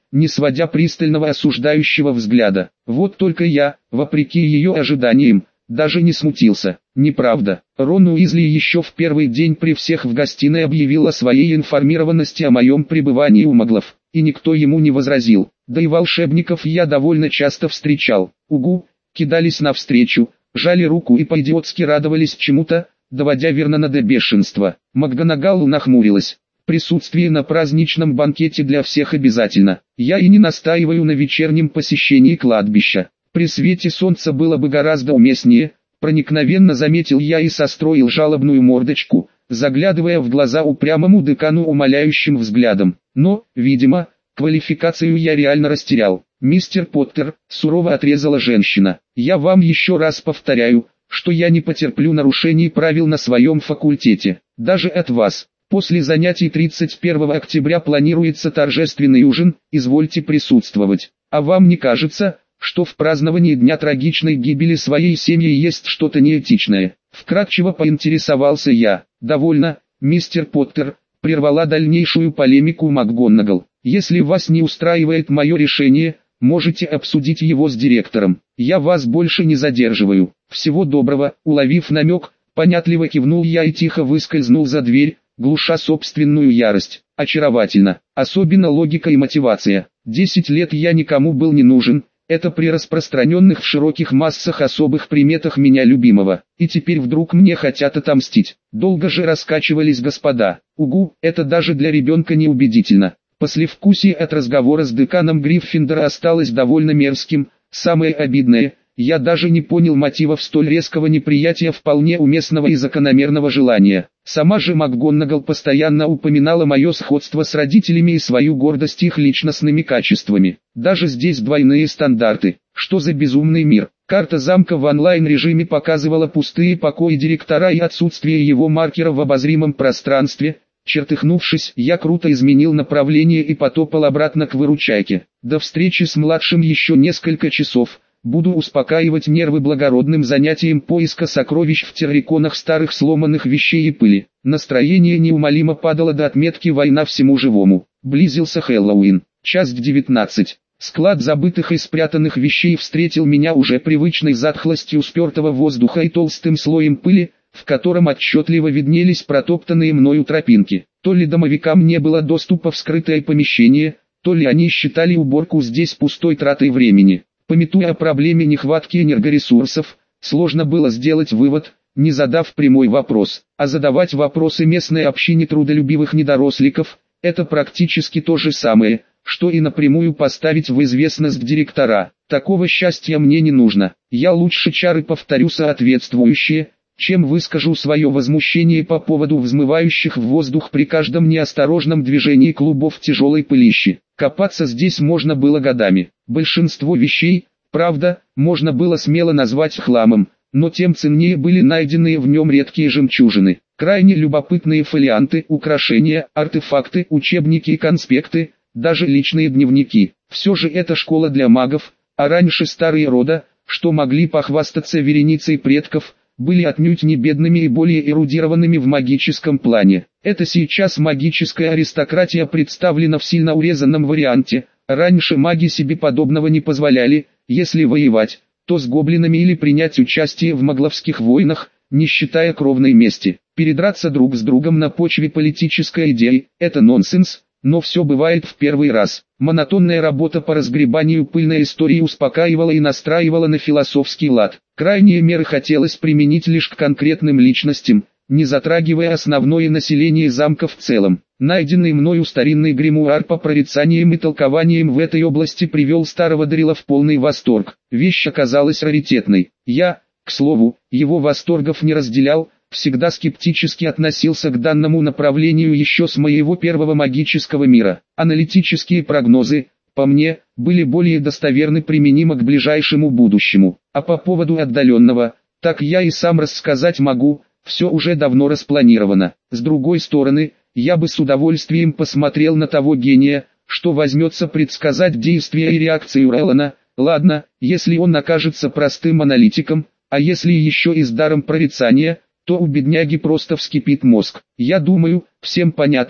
не сводя пристального осуждающего взгляда. Вот только я, вопреки ее ожиданиям, даже не смутился. Неправда. Рон Уизли еще в первый день при всех в гостиной объявил о своей информированности о моем пребывании у маглов, и никто ему не возразил. Да и волшебников я довольно часто встречал. Угу, кидались навстречу, жали руку и по-идиотски радовались чему-то, доводя Вернона до бешенства. МакГонагал нахмурилась. Присутствие на праздничном банкете для всех обязательно. Я и не настаиваю на вечернем посещении кладбища. При свете солнца было бы гораздо уместнее, проникновенно заметил я и состроил жалобную мордочку, заглядывая в глаза упрямому декану умоляющим взглядом. Но, видимо, квалификацию я реально растерял. «Мистер Поттер», — сурово отрезала женщина, — «я вам еще раз повторяю, что я не потерплю нарушений правил на своем факультете, даже от вас. После занятий 31 октября планируется торжественный ужин, извольте присутствовать. А вам не кажется, что в праздновании дня трагичной гибели своей семьи есть что-то неэтичное?» Вкратчиво поинтересовался я. «Довольно, мистер Поттер», — прервала дальнейшую полемику МакГонагал. «Если вас не устраивает мое решение, можете обсудить его с директором. Я вас больше не задерживаю. Всего доброго». Уловив намек, понятливо кивнул я и тихо выскользнул за дверь, глуша собственную ярость. Очаровательно. Особенно логика и мотивация. 10 лет я никому был не нужен. Это при распространенных в широких массах особых приметах меня любимого. И теперь вдруг мне хотят отомстить. Долго же раскачивались господа. Угу, это даже для ребенка неубедительно. Послевкусие от разговора с деканом Гриффиндора осталось довольно мерзким. Самое обидное, я даже не понял мотивов столь резкого неприятия вполне уместного и закономерного желания. Сама же МакГонагал постоянно упоминала мое сходство с родителями и свою гордость их личностными качествами. Даже здесь двойные стандарты. Что за безумный мир? Карта замка в онлайн-режиме показывала пустые покои директора и отсутствие его маркера в обозримом пространстве. Чертыхнувшись, я круто изменил направление и потопал обратно к выручайке. До встречи с младшим еще несколько часов. Буду успокаивать нервы благородным занятием поиска сокровищ в терриконах старых сломанных вещей и пыли. Настроение неумолимо падало до отметки «Война всему живому». Близился Хэллоуин. Часть 19. Склад забытых и спрятанных вещей встретил меня уже привычной затхлостью спертого воздуха и толстым слоем пыли, в котором отчетливо виднелись протоптанные мною тропинки. То ли домовикам не было доступа в скрытое помещение, то ли они считали уборку здесь пустой тратой времени. Памятуя о проблеме нехватки энергоресурсов, сложно было сделать вывод, не задав прямой вопрос. А задавать вопросы местной общине трудолюбивых недоросликов – это практически то же самое, что и напрямую поставить в известность директора. Такого счастья мне не нужно. Я лучше чары повторю соответствующие, чем выскажу свое возмущение по поводу взмывающих в воздух при каждом неосторожном движении клубов тяжелой пылищи. Копаться здесь можно было годами. Большинство вещей, правда, можно было смело назвать хламом, но тем ценнее были найденные в нем редкие жемчужины. Крайне любопытные фолианты, украшения, артефакты, учебники и конспекты, даже личные дневники. Все же это школа для магов, а раньше старые рода, что могли похвастаться вереницей предков, были отнюдь не бедными и более эрудированными в магическом плане. Это сейчас магическая аристократия представлена в сильно урезанном варианте. Раньше маги себе подобного не позволяли, если воевать, то с гоблинами или принять участие в магловских войнах, не считая кровной мести. Передраться друг с другом на почве политической идеи – это нонсенс, но все бывает в первый раз. Монотонная работа по разгребанию пыльной истории успокаивала и настраивала на философский лад. Крайние меры хотелось применить лишь к конкретным личностям, не затрагивая основное население замка в целом. Найденный мною старинный гримуар по прорицаниям и толкованиям в этой области привел старого Дарила в полный восторг. Вещь оказалась раритетной. Я, к слову, его восторгов не разделял, всегда скептически относился к данному направлению еще с моего первого магического мира. Аналитические прогнозы, по мне, были более достоверны применимо к ближайшему будущему. А по поводу отдаленного, так я и сам рассказать могу, все уже давно распланировано. С другой стороны, я бы с удовольствием посмотрел на того гения, что возьмется предсказать действия и реакцию Релана. Ладно, если он окажется простым аналитиком, а если еще и с даром прорицания, то у бедняги просто вскипит мозг. Я думаю, всем понятно,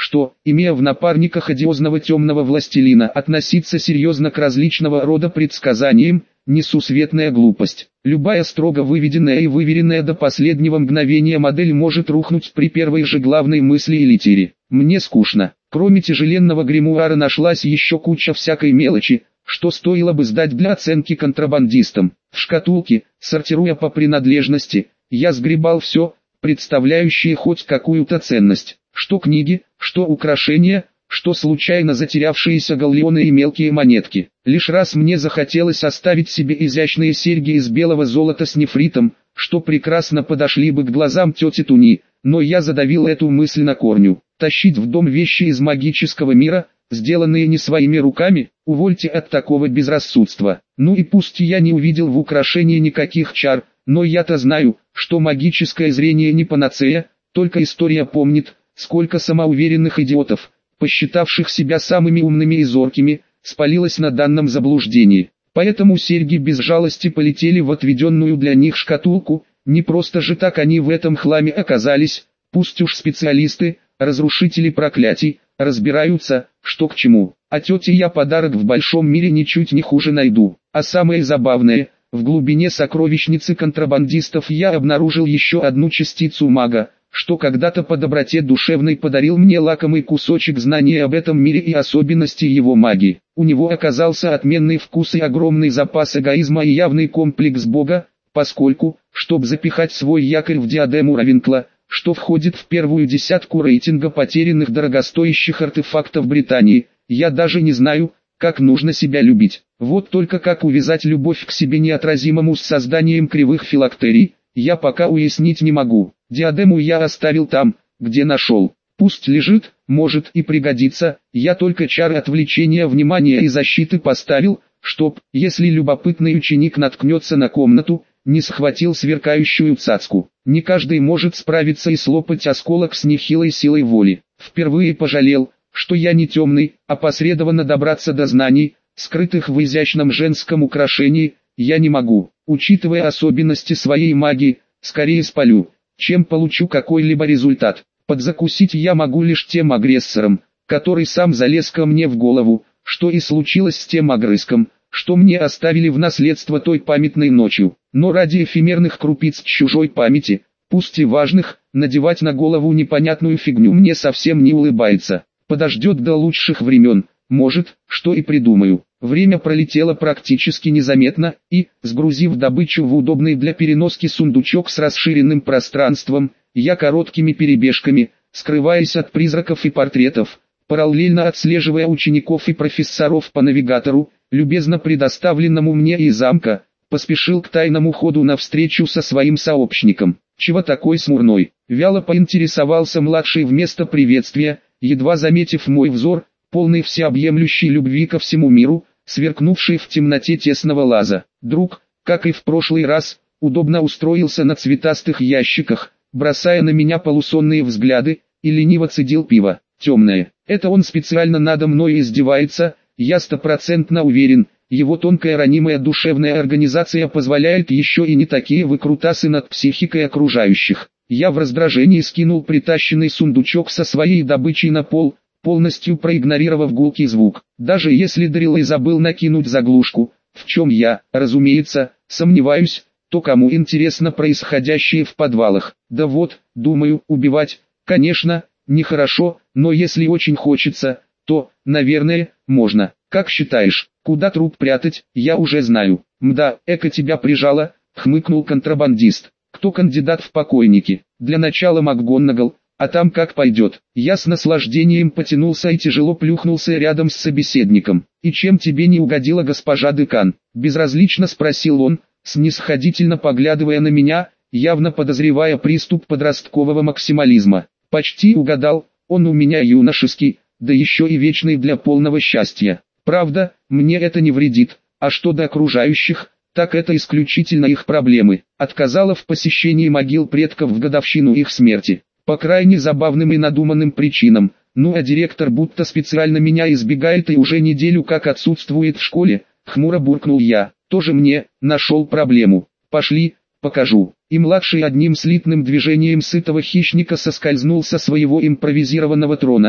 что, имея в напарниках одиозного темного властелина, относиться серьезно к различного рода предсказаниям, несусветная глупость. Любая строго выведенная и выверенная до последнего мгновения модель может рухнуть при первой же главной мысли или тире. Мне скучно. Кроме тяжеленного гримуара нашлась еще куча всякой мелочи, что стоило бы сдать для оценки контрабандистам. В шкатулке, сортируя по принадлежности, я сгребал все, представляющее хоть какую-то ценность. Что книги, что украшения, что случайно затерявшиеся галлеоны и мелкие монетки. Лишь раз мне захотелось оставить себе изящные серьги из белого золота с нефритом, что прекрасно подошли бы к глазам тети Туни, но я задавил эту мысль на корню. Тащить в дом вещи из магического мира, сделанные не своими руками, увольте от такого безрассудства. Ну и пусть я не увидел в украшении никаких чар, но я-то знаю, что магическое зрение не панацея, только история помнит, сколько самоуверенных идиотов, посчитавших себя самыми умными и зоркими, спалилось на данном заблуждении. Поэтому серьги без жалости полетели в отведенную для них шкатулку, не просто же так они в этом хламе оказались, пусть уж специалисты, разрушители проклятий, разбираются, что к чему. А тете я подарок в большом мире ничуть не хуже найду. А самое забавное, в глубине сокровищницы контрабандистов я обнаружил еще одну частицу мага, что когда-то по доброте душевной подарил мне лакомый кусочек знания об этом мире и особенности его магии. У него оказался отменный вкус и огромный запас эгоизма и явный комплекс Бога, поскольку, чтобы запихать свой якорь в диадему Равенкла, что входит в первую десятку рейтинга потерянных дорогостоящих артефактов Британии, я даже не знаю, как нужно себя любить. Вот только как увязать любовь к себе неотразимому с созданием кривых филактерий, я пока уяснить не могу. Диадему я оставил там, где нашел. Пусть лежит, может и пригодится, я только чары отвлечения внимания и защиты поставил, чтоб, если любопытный ученик наткнется на комнату, не схватил сверкающую цацку. Не каждый может справиться и слопать осколок с нехилой силой воли. Впервые пожалел, что я не темный, а посредованно добраться до знаний, скрытых в изящном женском украшении, я не могу. Учитывая особенности своей магии, скорее спалю, чем получу какой-либо результат. Подзакусить я могу лишь тем агрессором, который сам залез ко мне в голову, что и случилось с тем огрызком, что мне оставили в наследство той памятной ночью. Но ради эфемерных крупиц чужой памяти, пусть и важных, надевать на голову непонятную фигню мне совсем не улыбается. Подождет до лучших времен, может, что и придумаю. Время пролетело практически незаметно, и, сгрузив добычу в удобный для переноски сундучок с расширенным пространством, я короткими перебежками, скрываясь от призраков и портретов, параллельно отслеживая учеников и профессоров по навигатору, любезно предоставленному мне из замка, поспешил к тайному ходу навстречу со своим сообщником. «Чего такой смурной?» — вяло поинтересовался младший вместо приветствия, едва заметив мой взор, полный всеобъемлющей любви ко всему миру, сверкнувший в темноте тесного лаза. Друг, как и в прошлый раз, удобно устроился на цветастых ящиках, бросая на меня полусонные взгляды, и лениво цедил пиво. Темное. Это он специально надо мной издевается, я стопроцентно уверен, его тонкая ранимая душевная организация позволяет еще и не такие выкрутасы над психикой окружающих. Я в раздражении скинул притащенный сундучок со своей добычей на пол, полностью проигнорировав гулкий звук. Даже если Дарилай забыл накинуть заглушку, в чем я, разумеется, сомневаюсь, то кому интересно происходящее в подвалах. Да вот, думаю, убивать, конечно, нехорошо, но если очень хочется, то, наверное, можно. Как считаешь, куда труп прятать, я уже знаю. Мда, эко тебя прижало, хмыкнул контрабандист. Кто кандидат в покойники? Для начала МакГонагал, а там как пойдет. Я с наслаждением потянулся и тяжело плюхнулся рядом с собеседником. И чем тебе не угодила госпожа декан? Безразлично спросил он, снисходительно поглядывая на меня, явно подозревая приступ подросткового максимализма. Почти угадал, он у меня юношеский, да еще и вечный для полного счастья. Правда, мне это не вредит, а что до окружающих, так это исключительно их проблемы. Отказала в посещении могил предков в годовщину их смерти. По крайне забавным и надуманным причинам. Ну а директор будто специально меня избегает и уже неделю как отсутствует в школе, хмуро буркнул я. Тоже мне, нашел проблему. Пошли, покажу. И младший одним слитным движением сытого хищника соскользнул со своего импровизированного трона,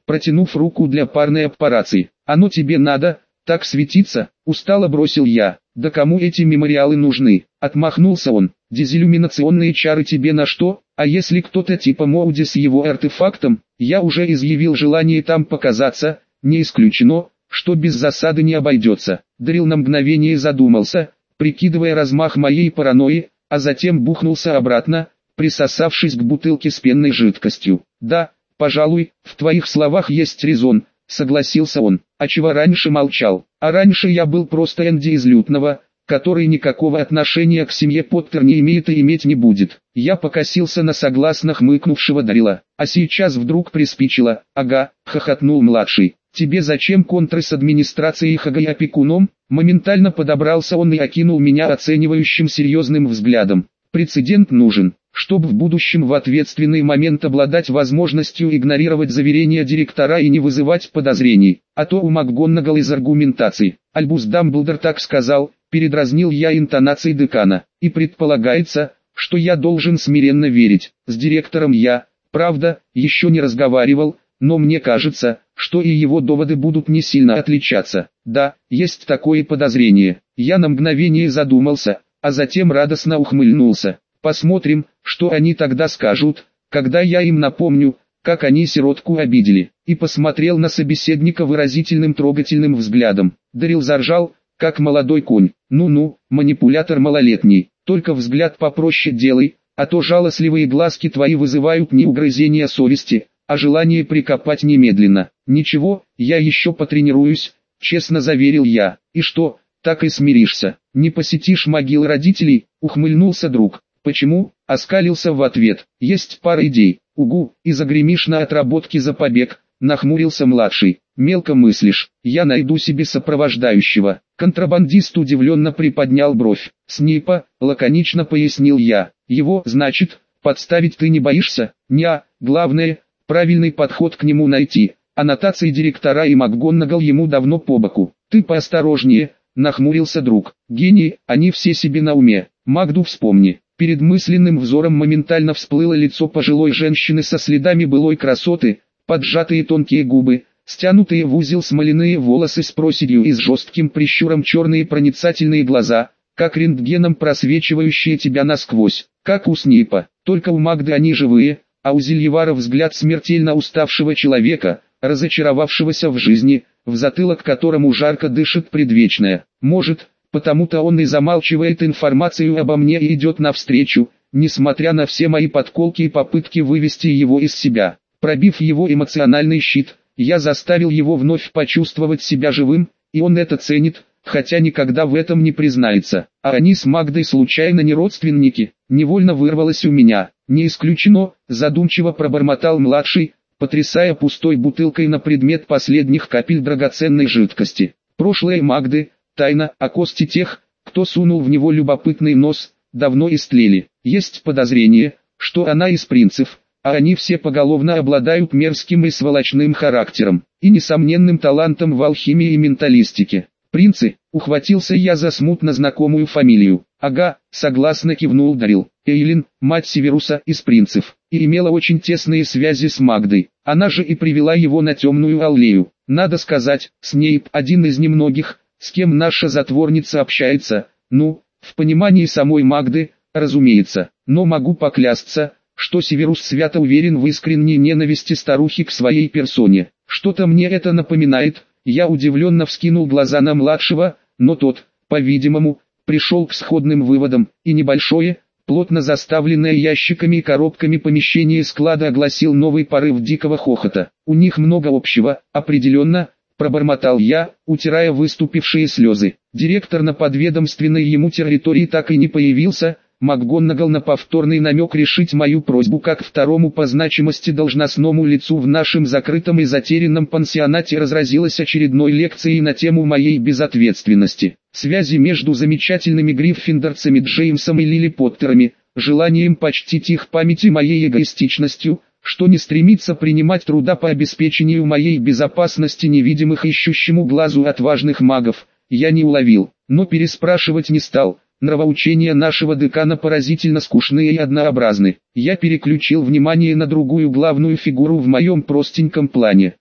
протянув руку для парной операции. «Оно тебе надо, так светиться?» — устало бросил я. «Да кому эти мемориалы нужны?» — отмахнулся он. «Дезиллюминационные чары тебе на что? А если кто-то типа Моуди с его артефактом?» Я уже изъявил желание там показаться, не исключено, что без засады не обойдется. Дарил на мгновение задумался, прикидывая размах моей паранойи, а затем бухнулся обратно, присосавшись к бутылке с пенной жидкостью. «Да, пожалуй, в твоих словах есть резон», — согласился он. «А чего раньше молчал?» «А раньше я был просто Энди из Лютного, который никакого отношения к семье Поттер не имеет и иметь не будет». Я покосился на согласно хмыкнувшего Дарила. «А сейчас вдруг приспичило?» «Ага», — хохотнул младший. «Тебе зачем контры с администрацией Хага и опекуном?» Моментально подобрался он и окинул меня оценивающим серьезным взглядом. «Прецедент нужен, чтобы в будущем в ответственный момент обладать возможностью игнорировать заверения директора и не вызывать подозрений. А то у МакГонагал из аргументации. Альбус Дамблдор так сказал», передразнил я интонацией декана. «И предполагается, что я должен смиренно верить. С директором я, правда, еще не разговаривал, но мне кажется, что и его доводы будут не сильно отличаться. Да, есть такое подозрение». Я на мгновение задумался, а затем радостно ухмыльнулся. «Посмотрим, что они тогда скажут, когда я им напомню, как они сиротку обидели». И посмотрел на собеседника выразительным трогательным взглядом. Дарил заржал, как молодой конь. «Ну-ну, манипулятор малолетний, только взгляд попроще делай, а то жалостливые глазки твои вызывают не угрызения совести, а желание прикопать немедленно». «Ничего, я еще потренируюсь», — честно заверил я. «И что, так и смиришься? Не посетишь могил родителей?» — ухмыльнулся друг. «Почему?» — оскалился в ответ. «Есть пара идей». «Угу, и загремишь на отработки за побег», — нахмурился младший. «Мелко мыслишь, я найду себе сопровождающего». Контрабандист удивленно приподнял бровь. «Снейпа», — лаконично пояснил я. «Его, значит, подставить ты не боишься?» «Неа, главное, правильный подход к нему найти». Аннотации директора и МакГонагал ему давно по боку. «Ты поосторожнее», — нахмурился друг. «Гении, они все себе на уме. Магду вспомни». Перед мысленным взором моментально всплыло лицо пожилой женщины со следами былой красоты, поджатые тонкие губы, стянутые в узел смоляные волосы с проседью и с жестким прищуром черные проницательные глаза, как рентгеном просвечивающие тебя насквозь, как у Снейпа. Только у Магды они живые, а у Зельевара взгляд смертельно уставшего человека, разочаровавшегося в жизни, в затылок которому жарко дышит предвечное. Может, потому-то он и замалчивает информацию обо мне и идет навстречу, несмотря на все мои подколки и попытки вывести его из себя. Пробив его эмоциональный щит, я заставил его вновь почувствовать себя живым, и он это ценит, хотя никогда в этом не признается. А они с Магдой случайно не родственники? Невольно вырвалось у меня. «Не исключено», задумчиво пробормотал младший, потрясая пустой бутылкой на предмет последних капель драгоценной жидкости. «Прошлое Магды, тайна, а кости тех, кто сунул в него любопытный нос, давно истлели. Есть подозрение, что она из принцев, а они все поголовно обладают мерзким и сволочным характером, и несомненным талантом в алхимии и менталистике». «Принцы», ухватился я за смутно знакомую фамилию. «Ага», согласно кивнул Дарил. «Эйлин, мать Северуса из принцев, и имела очень тесные связи с Магдой. Она же и привела его на темную аллею. Надо сказать, Снейп один из немногих, с кем наша затворница общается, ну, в понимании самой Магды, разумеется, но могу поклясться, что Северус свято уверен в искренней ненависти старухи к своей персоне. Что-то мне это напоминает». Я удивленно вскинул глаза на младшего, но тот, по-видимому, пришел к сходным выводам, и небольшое, плотно заставленное ящиками и коробками помещение склада огласил новый порыв дикого хохота. «У них много общего, определенно», пробормотал я, утирая выступившие слезы. Директор на подведомственной ему территории так и не появился. МакГонагал на повторный намек решить мою просьбу как второму по значимости должностному лицу в нашем закрытом и затерянном пансионате разразилась очередной лекцией на тему моей безответственности, связи между замечательными гриффиндорцами Джеймсом и Лили Поттерами, желанием почтить их память и моей эгоистичностью, что не стремится принимать труда по обеспечению моей безопасности невидимых ищущему глазу отважных магов, я не уловил, но переспрашивать не стал. Нравоучения нашего декана поразительно скучные и однообразны. Я переключил внимание на другую главную фигуру в моем простеньком плане.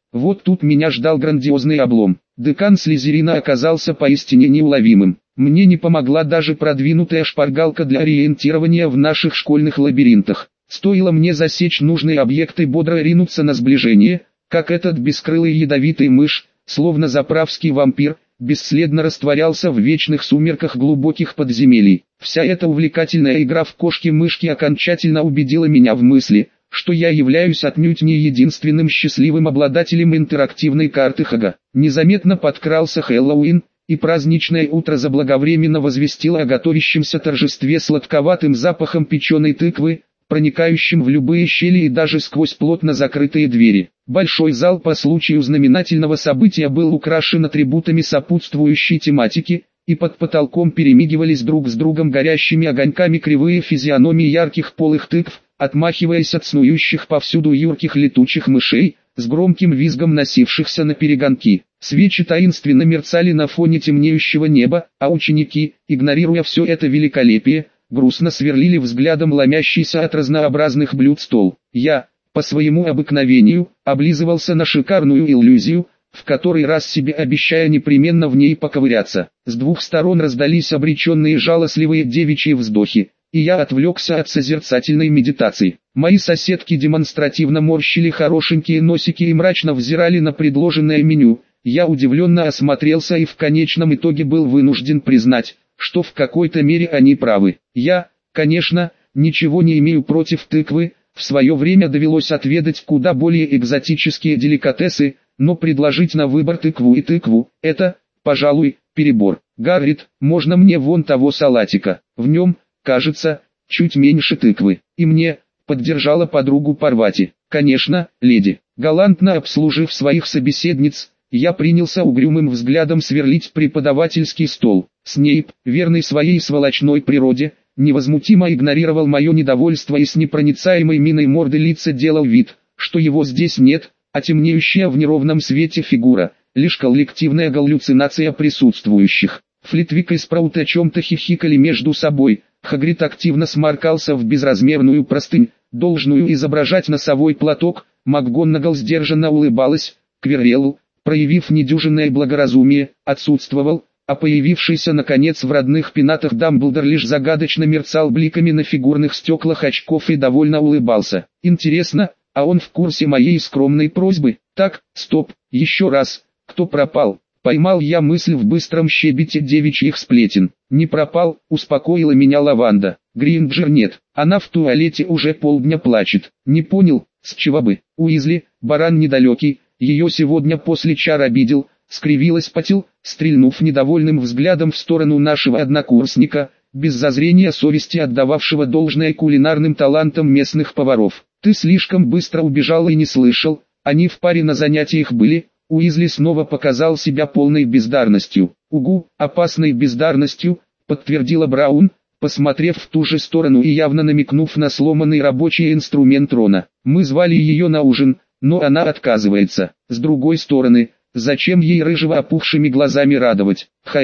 Вот тут меня ждал грандиозный облом. Декан Слизерина оказался поистине неуловимым. Мне не помогла даже продвинутая шпаргалка для ориентирования в наших школьных лабиринтах. Стоило мне засечь нужный объект и бодро ринуться на сближение, как этот бескрылый ядовитый мышь, словно заправский вампир, бесследно растворялся в вечных сумерках глубоких подземелий. Вся эта увлекательная игра в кошки-мышки окончательно убедила меня в мысли, что я являюсь отнюдь не единственным счастливым обладателем интерактивной карты Хага. Незаметно подкрался Хэллоуин, и праздничное утро заблаговременно возвестило о готовящемся торжестве сладковатым запахом печеной тыквы, проникающим в любые щели и даже сквозь плотно закрытые двери. Большой зал по случаю знаменательного события был украшен атрибутами сопутствующей тематики, и под потолком перемигивались друг с другом горящими огоньками кривые физиономии ярких полых тыкв, отмахиваясь от снующих повсюду юрких летучих мышей, с громким визгом носившихся на перегонки. Свечи таинственно мерцали на фоне темнеющего неба, а ученики, игнорируя все это великолепие, грустно сверлили взглядом ломящийся от разнообразных блюд стол. Я, по своему обыкновению, облизывался на шикарную иллюзию, в который раз себе обещая непременно в ней поковыряться. С двух сторон раздались обреченные жалостливые девичьи вздохи, и я отвлекся от созерцательной медитации. Мои соседки демонстративно морщили хорошенькие носики и мрачно взирали на предложенное меню. Я удивленно осмотрелся и в конечном итоге был вынужден признать, что в какой-то мере они правы. Я, конечно, ничего не имею против тыквы, в свое время довелось отведать куда более экзотические деликатесы, но предложить на выбор тыкву и тыкву – это, пожалуй, перебор. Гаррит, можно мне вон того салатика? В нем, кажется, чуть меньше тыквы. И мне, поддержала подругу Парвати. Конечно, леди. Галантно обслужив своих собеседниц, я принялся угрюмым взглядом сверлить преподавательский стол. Снейп, верный своей сволочной природе, невозмутимо игнорировал мое недовольство и с непроницаемой миной морды лица делал вид, что его здесь нет, а темнеющая в неровном свете фигура – лишь коллективная галлюцинация присутствующих. Флитвик и Спраут о чем-то хихикали между собой, Хагрид активно сморкался в безразмерную простынь, должную изображать носовой платок, МакГонагал сдержанно улыбалась, Квиррелл, проявив недюжинное благоразумие, отсутствовал, а появившийся наконец в родных пенатах Дамблдор лишь загадочно мерцал бликами на фигурных стеклах очков и довольно улыбался. Интересно, а он в курсе моей скромной просьбы? Так, стоп, еще раз, кто пропал? Поймал я мысль в быстром щебете девичьих сплетен. Не пропал, успокоила меня Лаванда. Гринджер нет, она в туалете уже полдня плачет. Не понял, с чего бы? Уизли, баран недалекий, ее сегодня после чар обидел, скривилась Патил, стрельнув недовольным взглядом в сторону нашего однокурсника, без зазрения совести отдававшего должное кулинарным талантам местных поваров. Ты слишком быстро убежал и не слышал, они в паре на занятиях были. Уизли снова показал себя полной бездарностью. «Угу, опасной бездарностью», подтвердила Браун, посмотрев в ту же сторону и явно намекнув на сломанный рабочий инструмент Рона. «Мы звали ее на ужин, но она отказывается. С другой стороны, зачем ей рыжего опухшими глазами радовать?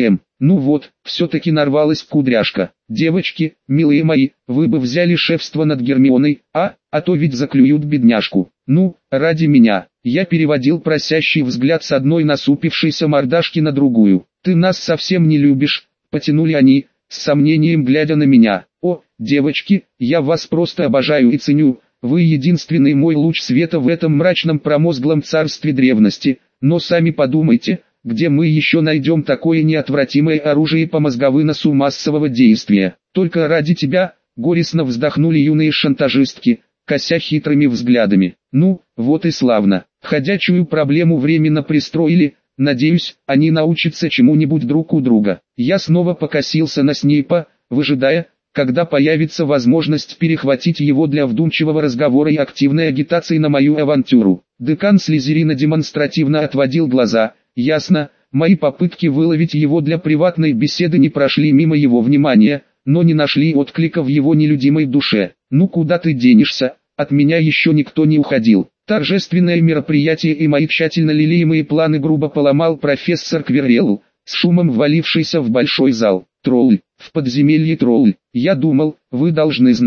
Ну вот, все-таки нарвалась кудряшка. Девочки, милые мои, вы бы взяли шефство над Гермионой, а то ведь заклюют бедняжку. Ну, ради меня». Я переводил просящий взгляд с одной насупившейся мордашки на другую. «Ты нас совсем не любишь», — потянули они, с сомнением глядя на меня. «О, девочки, я вас просто обожаю и ценю, вы единственный мой луч света в этом мрачном промозглом царстве древности, но сами подумайте, где мы еще найдем такое неотвратимое оружие по мозговыносу массового действия. Только ради тебя», — горестно вздохнули юные шантажистки, кося хитрыми взглядами. «Ну, вот и славно. Ходячую проблему временно пристроили, надеюсь, они научатся чему-нибудь друг у друга». Я снова покосился на Снейпа, выжидая, когда появится возможность перехватить его для вдумчивого разговора и активной агитации на мою авантюру. Декан Слизерина демонстративно отводил глаза. Ясно, мои попытки выловить его для приватной беседы не прошли мимо его внимания, но не нашли отклика в его нелюдимой душе. «Ну куда ты денешься? От меня еще никто не уходил». Торжественное мероприятие и мои тщательно лелеемые планы грубо поломал профессор Квиррелл, с шумом ввалившийся в большой зал. «Тролль, в подземелье тролль. Я думал, вы должны знать.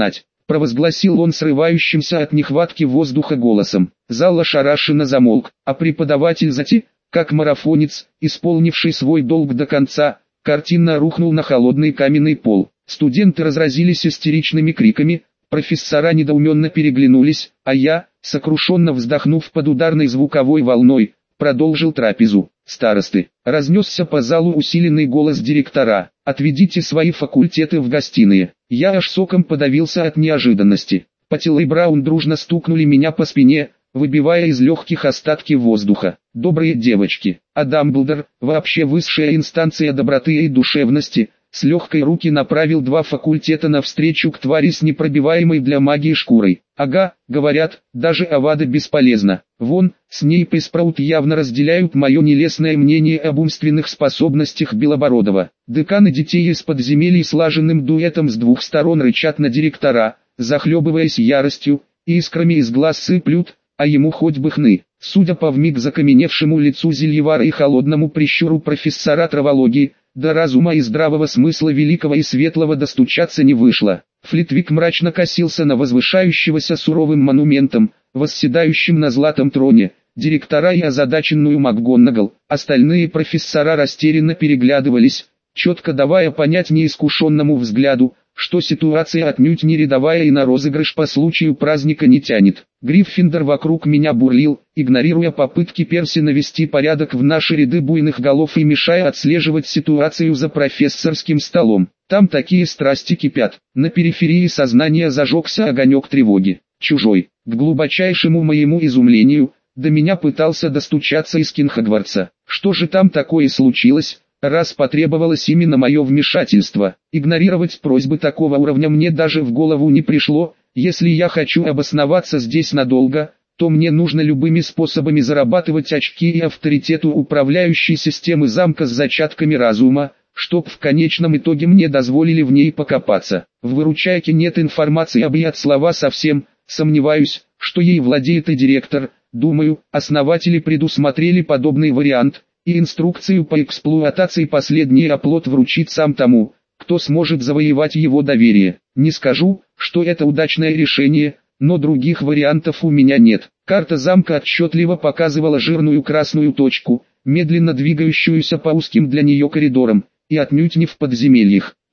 провозгласил он срывающимся от нехватки воздуха голосом. Зал ошарашенно замолк, а преподаватель Зати, как марафонец, исполнивший свой долг до конца, картинно рухнул на холодный каменный пол. Студенты разразились истеричными криками, профессора недоуменно переглянулись, а я, сокрушенно вздохнув под ударной звуковой волной, продолжил трапезу. «Старосты!» — разнесся по залу усиленный голос директора. «Отведите свои факультеты в гостиные». Я аж соком подавился от неожиданности. Паттил и Браун дружно стукнули меня по спине, выбивая из легких остатки воздуха. «Добрые девочки, а Дамблдор, вообще высшая инстанция доброты и душевности», с легкой руки направил два факультета навстречу к твари с непробиваемой для магии шкурой. «Ага», говорят, даже Авада бесполезна. Вон, Снейп и Спраут явно разделяют мое нелестное мнение об умственных способностях Белобородова. Деканы детей из подземелий слаженным дуэтом с двух сторон рычат на директора, захлебываясь яростью, и искрами из глаз сыплют, а ему хоть бы хны. Судя по вмиг закаменевшему лицу Зельевара и холодному прищуру профессора травологии, до разума и здравого смысла великого и светлого достучаться не вышло. Флитвик мрачно косился на возвышающегося суровым монументом, восседающим на златом троне, директора и озадаченную МакГонагал. Остальные профессора растерянно переглядывались, четко давая понять неискушенному взгляду, что ситуация отнюдь не рядовая и на розыгрыш по случаю праздника не тянет. Гриффиндор вокруг меня бурлил, игнорируя попытки Перси навести порядок в наши ряды буйных голов и мешая отслеживать ситуацию за профессорским столом. Там такие страсти кипят. На периферии сознания зажегся огонек тревоги. Чужой. К глубочайшему моему изумлению, до меня пытался достучаться из Кингхогвартса. Что же там такое случилось, раз потребовалось именно мое вмешательство? Игнорировать просьбы такого уровня мне даже в голову не пришло. Если я хочу обосноваться здесь надолго, то мне нужно любыми способами зарабатывать очки и авторитет у управляющей системы замка с зачатками разума, чтоб в конечном итоге мне дозволили в ней покопаться. В выручайке нет информации об ей от слова совсем, сомневаюсь, что ей владеет и директор. Думаю, основатели предусмотрели подобный вариант, и инструкцию по эксплуатации последний оплот вручит сам тому, кто сможет завоевать его доверие. Не скажу, что это удачное решение, но других вариантов у меня нет. Карта замка отчетливо показывала жирную красную точку, медленно двигающуюся по узким для нее коридорам, и отнюдь не в подземельях.